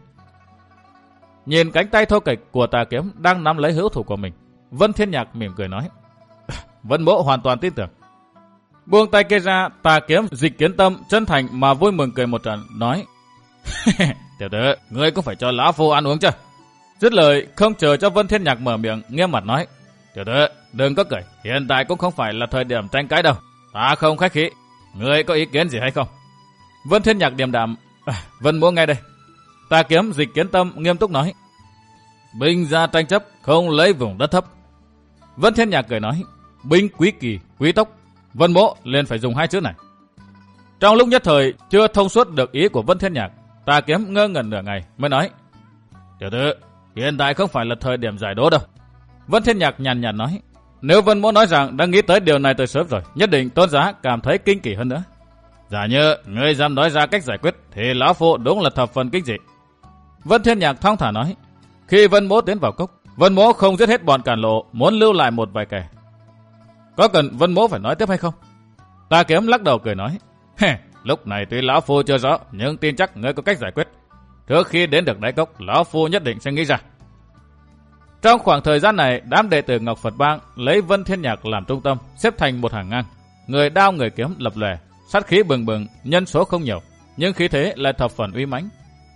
Nhìn cánh tay thô kệch của Tà Kiếm đang nắm lấy hữu thủ của mình, Vân Thiên Nhạc mỉm cười nói: Vân mỗ hoàn toàn tin tưởng. Buông tay kia ra, Tà Kiếm dịch kiến tâm chân thành mà vui mừng cười một trận, nói: tiểu tử, ngươi cũng phải cho lão phu ăn uống chứ. Dứt lời, không chờ cho Vân Thiên Nhạc mở miệng, nghiêm mặt nói: tiểu tử, đừng có cười, hiện tại cũng không phải là thời điểm tranh cãi đâu, ta không khách khí. Ngươi có ý kiến gì hay không? Vân Thiên Nhạc điềm đạm: à, Vân mỗ nghe đây. Tà Kiếm dịch kiến tâm nghiêm túc nói: binh ra tranh chấp, không lấy vùng đất thấp. Vân Thiên Nhạc cười nói: binh quý kỳ, quý tốc. Vân mỗ liền phải dùng hai chữ này. Trong lúc nhất thời chưa thông suốt được ý của Vân Thiên Nhạc, Tà Kiếm ngơ ngẩn nửa ngày mới nói: tiểu tử, hiện tại không phải là thời điểm giải đố đâu. Vân Thiên Nhạc nhàn nhạt nói: nếu Vân mỗ nói rằng đã nghĩ tới điều này từ sớm rồi, nhất định tôn giá cảm thấy kinh kỳ hơn nữa. Giả như ngươi dám nói ra cách giải quyết thì lão phu đúng là thập phần kinh dị. Vân Thiên Nhạc thong thả nói: khi Vân mỗ tiến vào cốc, Vân mỗ không giết hết bọn cản lộ, muốn lưu lại một vài kẻ. Có cần Vân mỗ phải nói tiếp hay không? Tà Kiếm lắc đầu cười nói: lúc này tuy lão phu chưa rõ, nhưng tin chắc ngươi có cách giải quyết. Trước khi đến được đáy cốc, lão phu nhất định sẽ nghĩ ra. Trong khoảng thời gian này, đám đệ tử Ngọc Phật Bang lấy Vân Thiên Nhạc làm trung tâm, xếp thành một hàng ngang, người đao người kiếm lập lòe, sát khí bừng bừng, nhân số không nhiều, nhưng khí thế lại thập phần uy mãnh.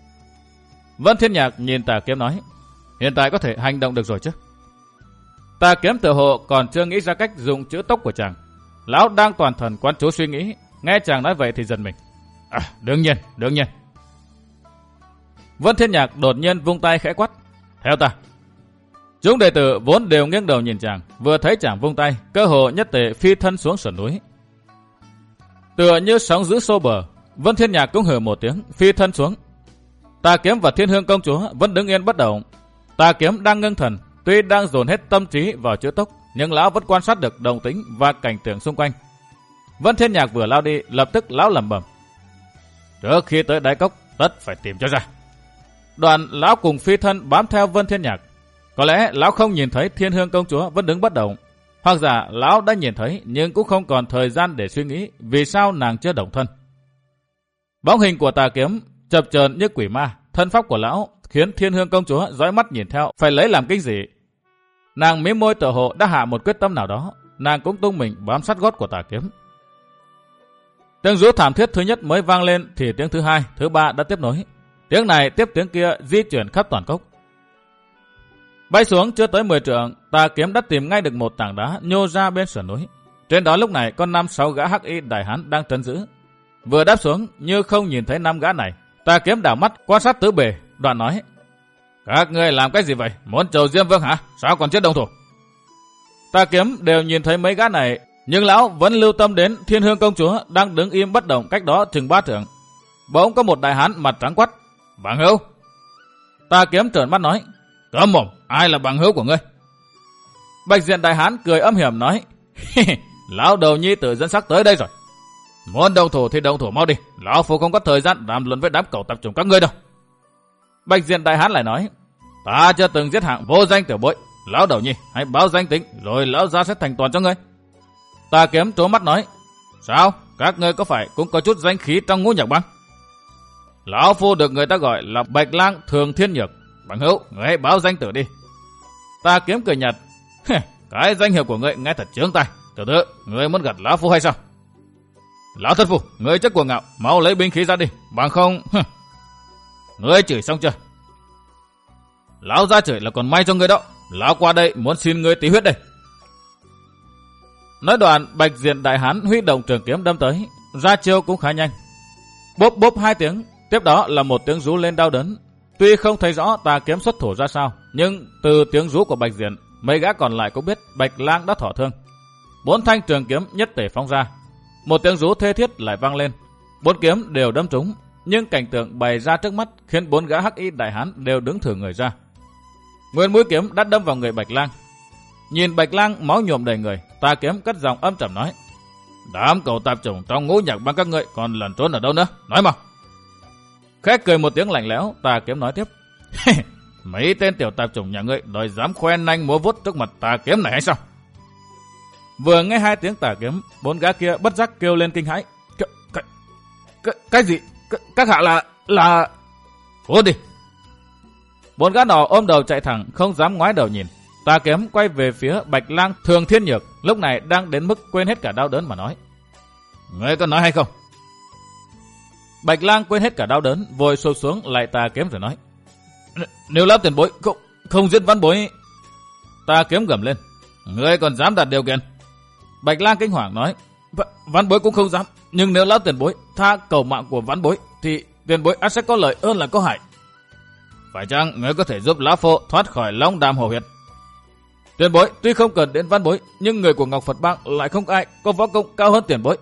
Vân Thiên Nhạc nhìn Tà Kiếm nói: hiện tại có thể hành động được rồi chứ? Tà Kiếm tự hộ còn chưa nghĩ ra cách dùng chữ tốc của chàng. Lão đang toàn thần quán chú suy nghĩ, nghe chàng nói vậy thì giật mình. À, đương nhiên, đương nhiên. Vân Thiên Nhạc đột nhiên vung tay khẽ quát: theo ta. Chúng đệ tử vốn đều nghiêng đầu nhìn chàng, vừa thấy chàng vung tay, cơ hồ nhất tề phi thân xuống sườn núi. Tựa như sóng dữ xô bờ, Vân Thiên Nhạc cũng hừ một tiếng, phi thân xuống. Tà Kiếm và Thiên Hương công chúa vẫn đứng yên bất động. Tà Kiếm đang ngưng thần, tuy đang dồn hết tâm trí vào chữ tốc, nhưng lão vẫn quan sát được động tĩnh và cảnh tượng xung quanh. Vân Thiên Nhạc vừa lao đi, lập tức lão lẩm bẩm: trước khi tới đáy cốc, tất phải tìm cho ra. Đoạn lão cùng phi thân bám theo Vân Thiên Nhạc. Có lẽ lão không nhìn thấy Thiên Hương công chúa vẫn đứng bất động, hoặc giả lão đã nhìn thấy nhưng cũng không còn thời gian để suy nghĩ vì sao nàng chưa động thân. Bóng hình của Tà Kiếm chập chờn như quỷ ma, thân pháp của lão khiến Thiên Hương công chúa dõi mắt nhìn theo, phải lấy làm kinh dị. Nàng mím môi tựa hồ đã hạ một quyết tâm nào đó, nàng cũng tung mình bám sát gót của Tà Kiếm. Tiếng rú thảm thiết thứ nhất mới vang lên thì tiếng thứ hai, thứ ba đã tiếp nối. Tiếng này tiếp tiếng kia di chuyển khắp toàn cốc. Bay xuống chưa tới mười trượng, Tà Kiếm đã tìm ngay được một tảng đá nhô ra bên sườn núi. Trên đó lúc này có năm sáu gã hắc y đại hán đang trấn giữ. Vừa đáp xuống như không nhìn thấy năm gã này, Tà Kiếm đảo mắt quan sát tứ bề, đoạn nói: các ngươi làm cái gì vậy? Muốn trầu Diêm Vương hả? Sao còn chưa động thủ? Tà Kiếm đều nhìn thấy mấy gã này, nhưng lão vẫn lưu tâm đến Thiên Hương công chúa đang đứng im bất động cách đó chừng ba trượng. Bỗng có một đại hán mặt trắng quắt: bằng hữu. Tà Kiếm trợn mắt nói: cấm mồm, ai là bằng hữu của ngươi? Bạch diện đại hán cười âm hiểm nói: lão đầu nhi tự dẫn sắc tới đây rồi. Muốn động thủ thì động thủ mau đi, lão phu không có thời gian đàm luận với đám cẩu tập trung các ngươi đâu. Bạch diện đại hán lại nói: ta chưa từng giết hạng vô danh tiểu bối, lão đầu nhi hãy báo danh tính rồi lão gia sẽ thành toàn cho ngươi. Tà Kiếm trố mắt nói: sao, các ngươi có phải cũng có chút danh khí trong Ngũ Nhạc Bang? Lão phu được người ta gọi là Bạch Lang Thường Thiên Nhược, bằng hữu, ngươi hãy báo danh tử đi. Tà Kiếm cười nhạt: cái danh hiệu của ngươi nghe thật chướng tai, tiểu tử, ngươi muốn gạt lão phu hay sao? Lão thất phu, ngươi chắc cuồng ngạo, mau lấy binh khí ra đi, bằng không. Ngươi chửi xong chưa? Lão ra chửi là còn may cho ngươi đó, lão qua đây muốn xin ngươi tí huyết đây. Nói đoạn, Bạch diện đại hán huy động trường kiếm đâm tới, ra chiêu cũng khá nhanh. Bốp bốp hai tiếng, tiếp đó là một tiếng rú lên đau đớn. Tuy không thấy rõ Tà Kiếm xuất thủ ra sao, nhưng từ tiếng rú của Bạch diện, mấy gã còn lại cũng biết Bạch Lang đã thọ thương. Bốn thanh trường kiếm nhất tề phóng ra, một tiếng rú thê thiết lại vang lên. Bốn kiếm đều đâm trúng, nhưng cảnh tượng bày ra trước mắt khiến bốn gã hắc y đại hán đều đứng thử người ra. Nguyên mũi kiếm đã đâm vào người Bạch Lang. Nhìn Bạch Lang máu nhuộm đầy người, Tà Kiếm cất giọng âm trầm nói: đám cẩu tạp chủng trong Ngũ Nhạc Bang các ngươi còn lẩn trốn ở đâu nữa? Nói mau. Khẽ cười một tiếng lạnh lẽo, Tà Kiếm nói tiếp: mấy tên tiểu tạp chủng nhà ngươi đòi dám khoen nanh múa vuốt trước mặt Tà Kiếm này hay sao? Vừa nghe hai tiếng Tà Kiếm, bốn gã kia bất giác kêu lên kinh hãi: cái, cái, cái, cái gì? Cái, các hạ là là cút đi. Bốn gã nọ ôm đầu chạy thẳng, không dám ngoái đầu nhìn. Tà Kiếm quay về phía Bạch Lang Thường Thiên Nhược, lúc này đang đến mức quên hết cả đau đớn mà nói: ngươi có nói hay không? Bạch Lang quên hết cả đau đớn, vội sụp xuống lại Tà Kiếm rồi nói: nếu lão tiền bối không không giết Văn Bối. Tà Kiếm gầm lên: ngươi còn dám đặt điều kiện? Bạch Lang kinh hoàng nói: Văn Bối cũng không dám, nhưng nếu lão tiền bối tha cầu mạng của Văn Bối thì tiền bối ắt sẽ có lợi hơn là có hại. Phải chăng ngươi có thể giúp lão phu thoát khỏi Long Đàm Hồ Huyệt? Tiền bối tuy không cần đến Văn Bối, nhưng người của Ngọc Phật Bang lại không ai có võ công cao hơn tiền bối.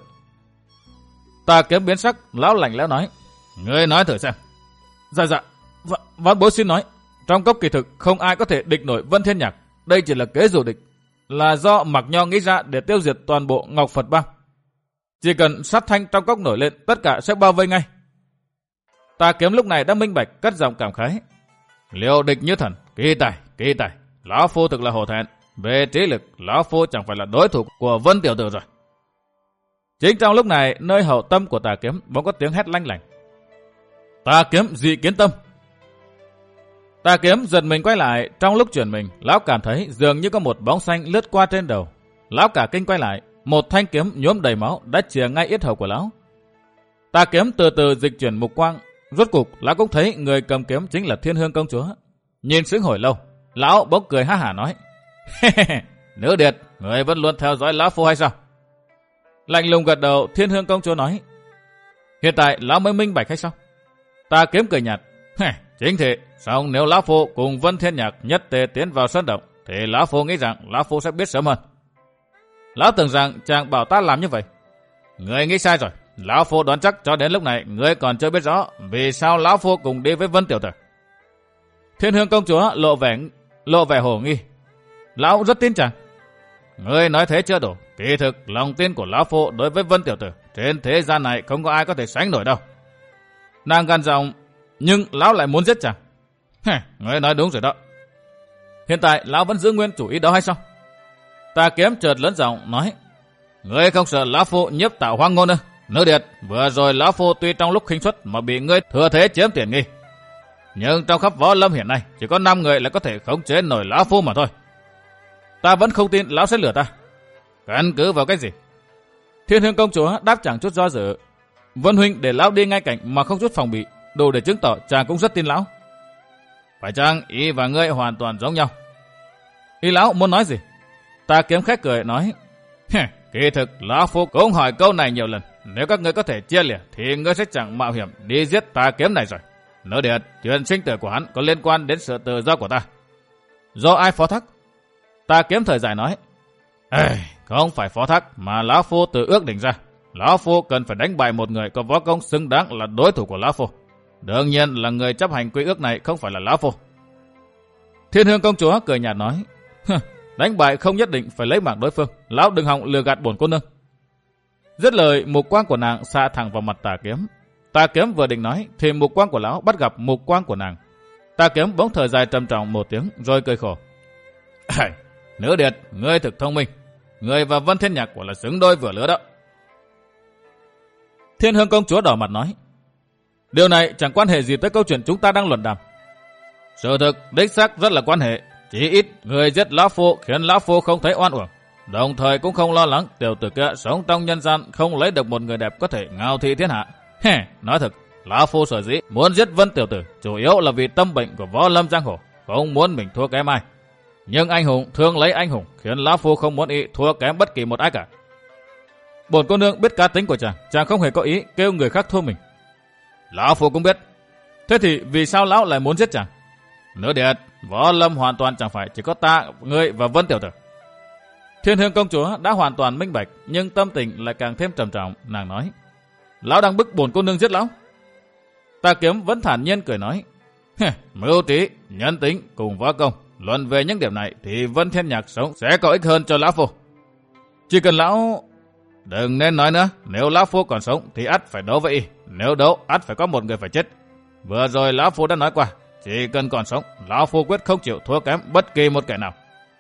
Tà Kiếm biến sắc, lão lạnh lẽo nói: ngươi nói thử xem. Dạ dạ, v- Văn Bối xin nói, trong cốc kỳ thực không ai có thể địch nổi Vân Thiên Nhạc, đây chỉ là kế rủ địch, là do Mạc Nho nghĩ ra để tiêu diệt toàn bộ Ngọc Phật Bang. Chỉ cần sát thanh trong cốc nổi lên, tất cả sẽ bao vây ngay. Tà Kiếm lúc này đã minh bạch, cất giọng cảm khái: liều địch như thần, kỳ tài, kỳ tài, lão phu thực là hổ thẹn. Về trí lực, lão phu chẳng phải là đối thủ của Vân tiểu tử rồi. Chính trong lúc này, nơi hậu tâm của Tà Kiếm bỗng có tiếng hét lanh lảnh: Tà Kiếm dị kiến tâm. Tà Kiếm giật mình quay lại, trong lúc chuyển mình, lão cảm thấy dường như có một bóng xanh lướt qua trên đầu. Lão cả kinh quay lại, một thanh kiếm nhuốm đầy máu đã chìa ngay yết hầu của lão. Tà Kiếm từ từ dịch chuyển mục quang, rốt cục lão cũng thấy người cầm kiếm chính là Thiên Hương công chúa. Nhìn sững hồi lâu, lão bỗng cười ha hả nói: nữ điệt, người vẫn luôn theo dõi lão phu hay sao? Lạnh lùng gật đầu, Thiên Hương công chúa nói: hiện tại lão mới minh bạch hay sao? Tà Kiếm cười nhạt: chính thế, song nếu lão phu cùng Vân Thiên Nhạc nhất tề tiến vào sân động, thì lão phu nghĩ rằng lão phu sẽ biết sớm hơn. Lão tưởng rằng chàng bảo ta làm như vậy. Người nghĩ sai rồi, lão phu đoán chắc cho đến lúc này người còn chưa biết rõ vì sao lão phu cùng đi với Vân tiểu tử. Thiên Hương công chúa lộ vẻ lộ vẻ hồ nghi: lão rất tin chàng. Ngươi nói thế chưa đủ, kỳ thực lòng tin của lão phu đối với Vân tiểu tử trên thế gian này không có ai có thể sánh nổi đâu. Nàng gằn giọng: nhưng lão lại muốn giết chàng. Ngươi nói đúng rồi đó. Hiện tại lão vẫn giữ nguyên chủ ý đó hay sao? Tà Kiếm chợt lớn giọng nói: ngươi không sợ lão phu nhiếp tạo hoang ngôn ư? Nữ điệt, vừa rồi lão phu tuy trong lúc khinh suất mà bị ngươi thừa thế chiếm tiện nghi, nhưng trong khắp võ lâm hiện nay chỉ có năm người là có thể khống chế nổi lão phu mà thôi. Ta vẫn không tin lão sẽ lừa ta. Căn cứ vào cái gì? Thiên Hương công chúa đáp chẳng chút do dự. Vân huynh để lão đi ngay cạnh mà không chút phòng bị, đủ để chứng tỏ chàng cũng rất tin lão. Phải chăng ý và ngươi hoàn toàn giống nhau? Ý lão muốn nói gì? Tà Kiếm khẽ cười nói, kỳ thực lão phu cũng hỏi câu này nhiều lần. Nếu các ngươi có thể chia lìa thì ngươi sẽ chẳng mạo hiểm đi giết Tà Kiếm này rồi. Nói điệt, chuyện sinh tử của hắn có liên quan đến sự tự do của ta. Do ai phó thác? Tà Kiếm thời dài nói, Ê, không phải phó thác mà lão phu tự ước định ra. Lão phu cần phải đánh bại một người có võ công xứng đáng là đối thủ của lão phu. Đương nhiên là người chấp hành quy ước này không phải là lão phu. Thiên Hương công chúa cười nhạt nói, đánh bại không nhất định phải lấy mạng đối phương. Lão đừng hòng lừa gạt bổn cô nương. Dứt lời, mục quang của nàng xạ thẳng vào mặt Tà Kiếm. Tà Kiếm vừa định nói thì mục quang của lão bắt gặp mục quang của nàng. Tà Kiếm bỗng thở dài trầm trọng một tiếng rồi cười khổ. Nữ điệt, ngươi thực thông minh. Ngươi và Vân Thiên Nhạc quả là xứng đôi vừa lứa đó. Thiên Hương công chúa đỏ mặt nói, điều này chẳng quan hệ gì tới câu chuyện chúng ta đang luận đàm. Sự thực đích xác rất là quan hệ. Chỉ ít người giết lão phu khiến lão phu không thấy oan uổng, đồng thời cũng không lo lắng tiểu tử kia sống trong nhân gian không lấy được một người đẹp có thể ngao thị thiên hạ. Hề, nói thật, lão phu sở dĩ muốn giết Vân tiểu tử chủ yếu là vì tâm bệnh của võ lâm giang hồ, không muốn mình thua kém ai. Nhưng anh hùng thương lấy anh hùng khiến lão phu không muốn ý thua kém bất kỳ một ai cả. Bổn cô nương biết cá tính của chàng, chàng không hề có ý kêu người khác thua mình. Lão phu cũng biết. Thế thì vì sao lão lại muốn giết chàng? Nữ điệt, võ lâm hoàn toàn chẳng phải chỉ có ta, ngươi và Vân tiểu tử. Thiên Hương công chúa đã hoàn toàn minh bạch, nhưng tâm tình lại càng thêm trầm trọng. Nàng nói, lão đang bức bổn cô nương giết lão. Tà Kiếm vẫn thản nhiên cười nói, mưu trí, nhân tính cùng võ công, luận về những điểm này thì Vân Thiên Nhạc sống sẽ có ích hơn cho lão phu. Chỉ cần lão... Đừng nên nói nữa, nếu lão phu còn sống thì ắt phải đấu với y, nếu đấu ắt phải có một người phải chết. Vừa rồi lão phu đã nói qua, chỉ cần còn sống, lão phu quyết không chịu thua kém bất kỳ một kẻ nào.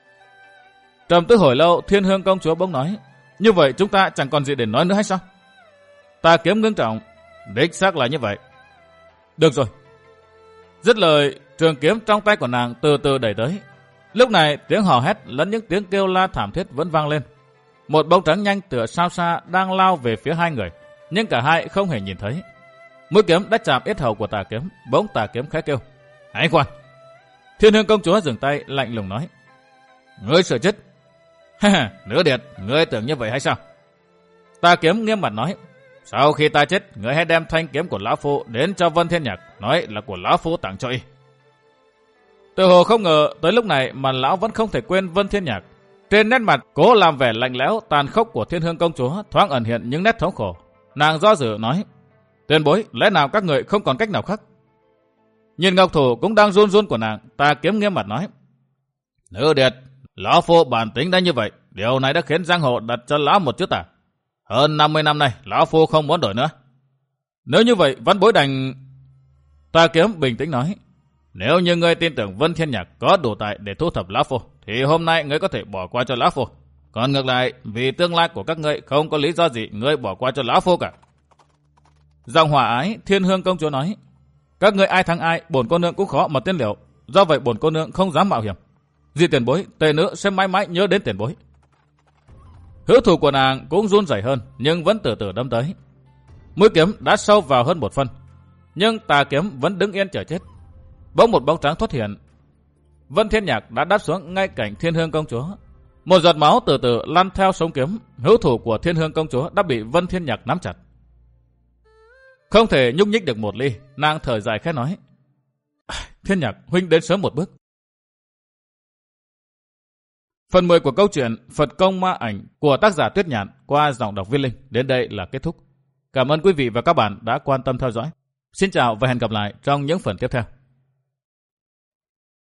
Trầm tư hồi lâu, Thiên Hương công chúa bỗng nói, như vậy chúng ta chẳng còn gì để nói nữa hay sao? Tà Kiếm ngưng trọng, đích xác là như vậy. Được rồi. Dứt lời, trường kiếm trong tay của nàng từ từ đẩy tới. Lúc này tiếng hò hét lẫn những tiếng kêu la thảm thiết vẫn vang lên. Một bóng trắng nhanh tựa sao xa đang lao về phía hai người, nhưng cả hai không hề nhìn thấy. Mũi kiếm đã chạm yết hầu của Tà Kiếm, bỗng Tà Kiếm khẽ kêu, hãy khoan. Thiên Hương công chúa dừng tay lạnh lùng nói, ngươi sợ chết. Ha, nữ điệt, ngươi tưởng như vậy hay sao? Tà Kiếm nghiêm mặt nói, sau khi ta chết, ngươi hãy đem thanh kiếm của lão phu đến cho Vân Thiên Nhạc, nói là của lão phu tặng cho y. Tự hồ không ngờ tới lúc này mà lão vẫn không thể quên Vân Thiên Nhạc. Trên nét mặt cố làm vẻ lạnh lẽo tàn khốc của Thiên Hương công chúa thoáng ẩn hiện những nét thống khổ. Nàng do dự nói, tiền bối, lẽ nào các người không còn cách nào khác? Nhìn ngọc thủ cũng đang run run của nàng, Tà Kiếm nghiêm mặt nói, nữ điệt, lão phu bản tính đã như vậy, điều này đã khiến giang hồ đặt cho lão một chữ tả. Hơn năm mươi năm nay, lão phu không muốn đổi nữa. Nếu như vậy, văn bối đành... Tà Kiếm bình tĩnh nói, nếu như ngươi tin tưởng Vân Thiên Nhạc có đủ tài để thu thập lão phu, thì hôm nay ngươi có thể bỏ qua cho lão phu. Còn ngược lại, vì tương lai của các ngươi không có lý do gì ngươi bỏ qua cho lão phu cả. Giọng hòa ái, Thiên Hương công chúa nói, các ngươi ai thắng ai, bổn cô nương cũng khó mà tiên liệu. Do vậy bổn cô nương không dám mạo hiểm. Vì tiền bối, tề nữ sẽ mãi mãi nhớ đến tiền bối. Hữu thủ của nàng cũng run rẩy hơn, nhưng vẫn từ từ đâm tới. Mũi kiếm đã sâu vào hơn một phân, nhưng Tà Kiếm vẫn đứng yên chờ chết. Bỗng một bóng trắng xuất hiện. Vân Thiên Nhạc đã đáp xuống ngay cạnh Thiên Hương công chúa. Một giọt máu từ từ lăn theo sống kiếm. Hữu thủ của Thiên Hương công chúa đã bị Vân Thiên Nhạc nắm chặt. Không thể nhúc nhích được một ly, nàng thở dài khẽ nói, Thiên Nhạc, huynh đến sớm một bước. Phần mười của câu chuyện Phật Công Ma Ảnh của tác giả Tuyết Nhạn qua giọng đọc Viên Linh đến đây là kết thúc. Cảm ơn quý vị và các bạn đã quan tâm theo dõi. Xin chào và hẹn gặp lại trong những phần tiếp theo.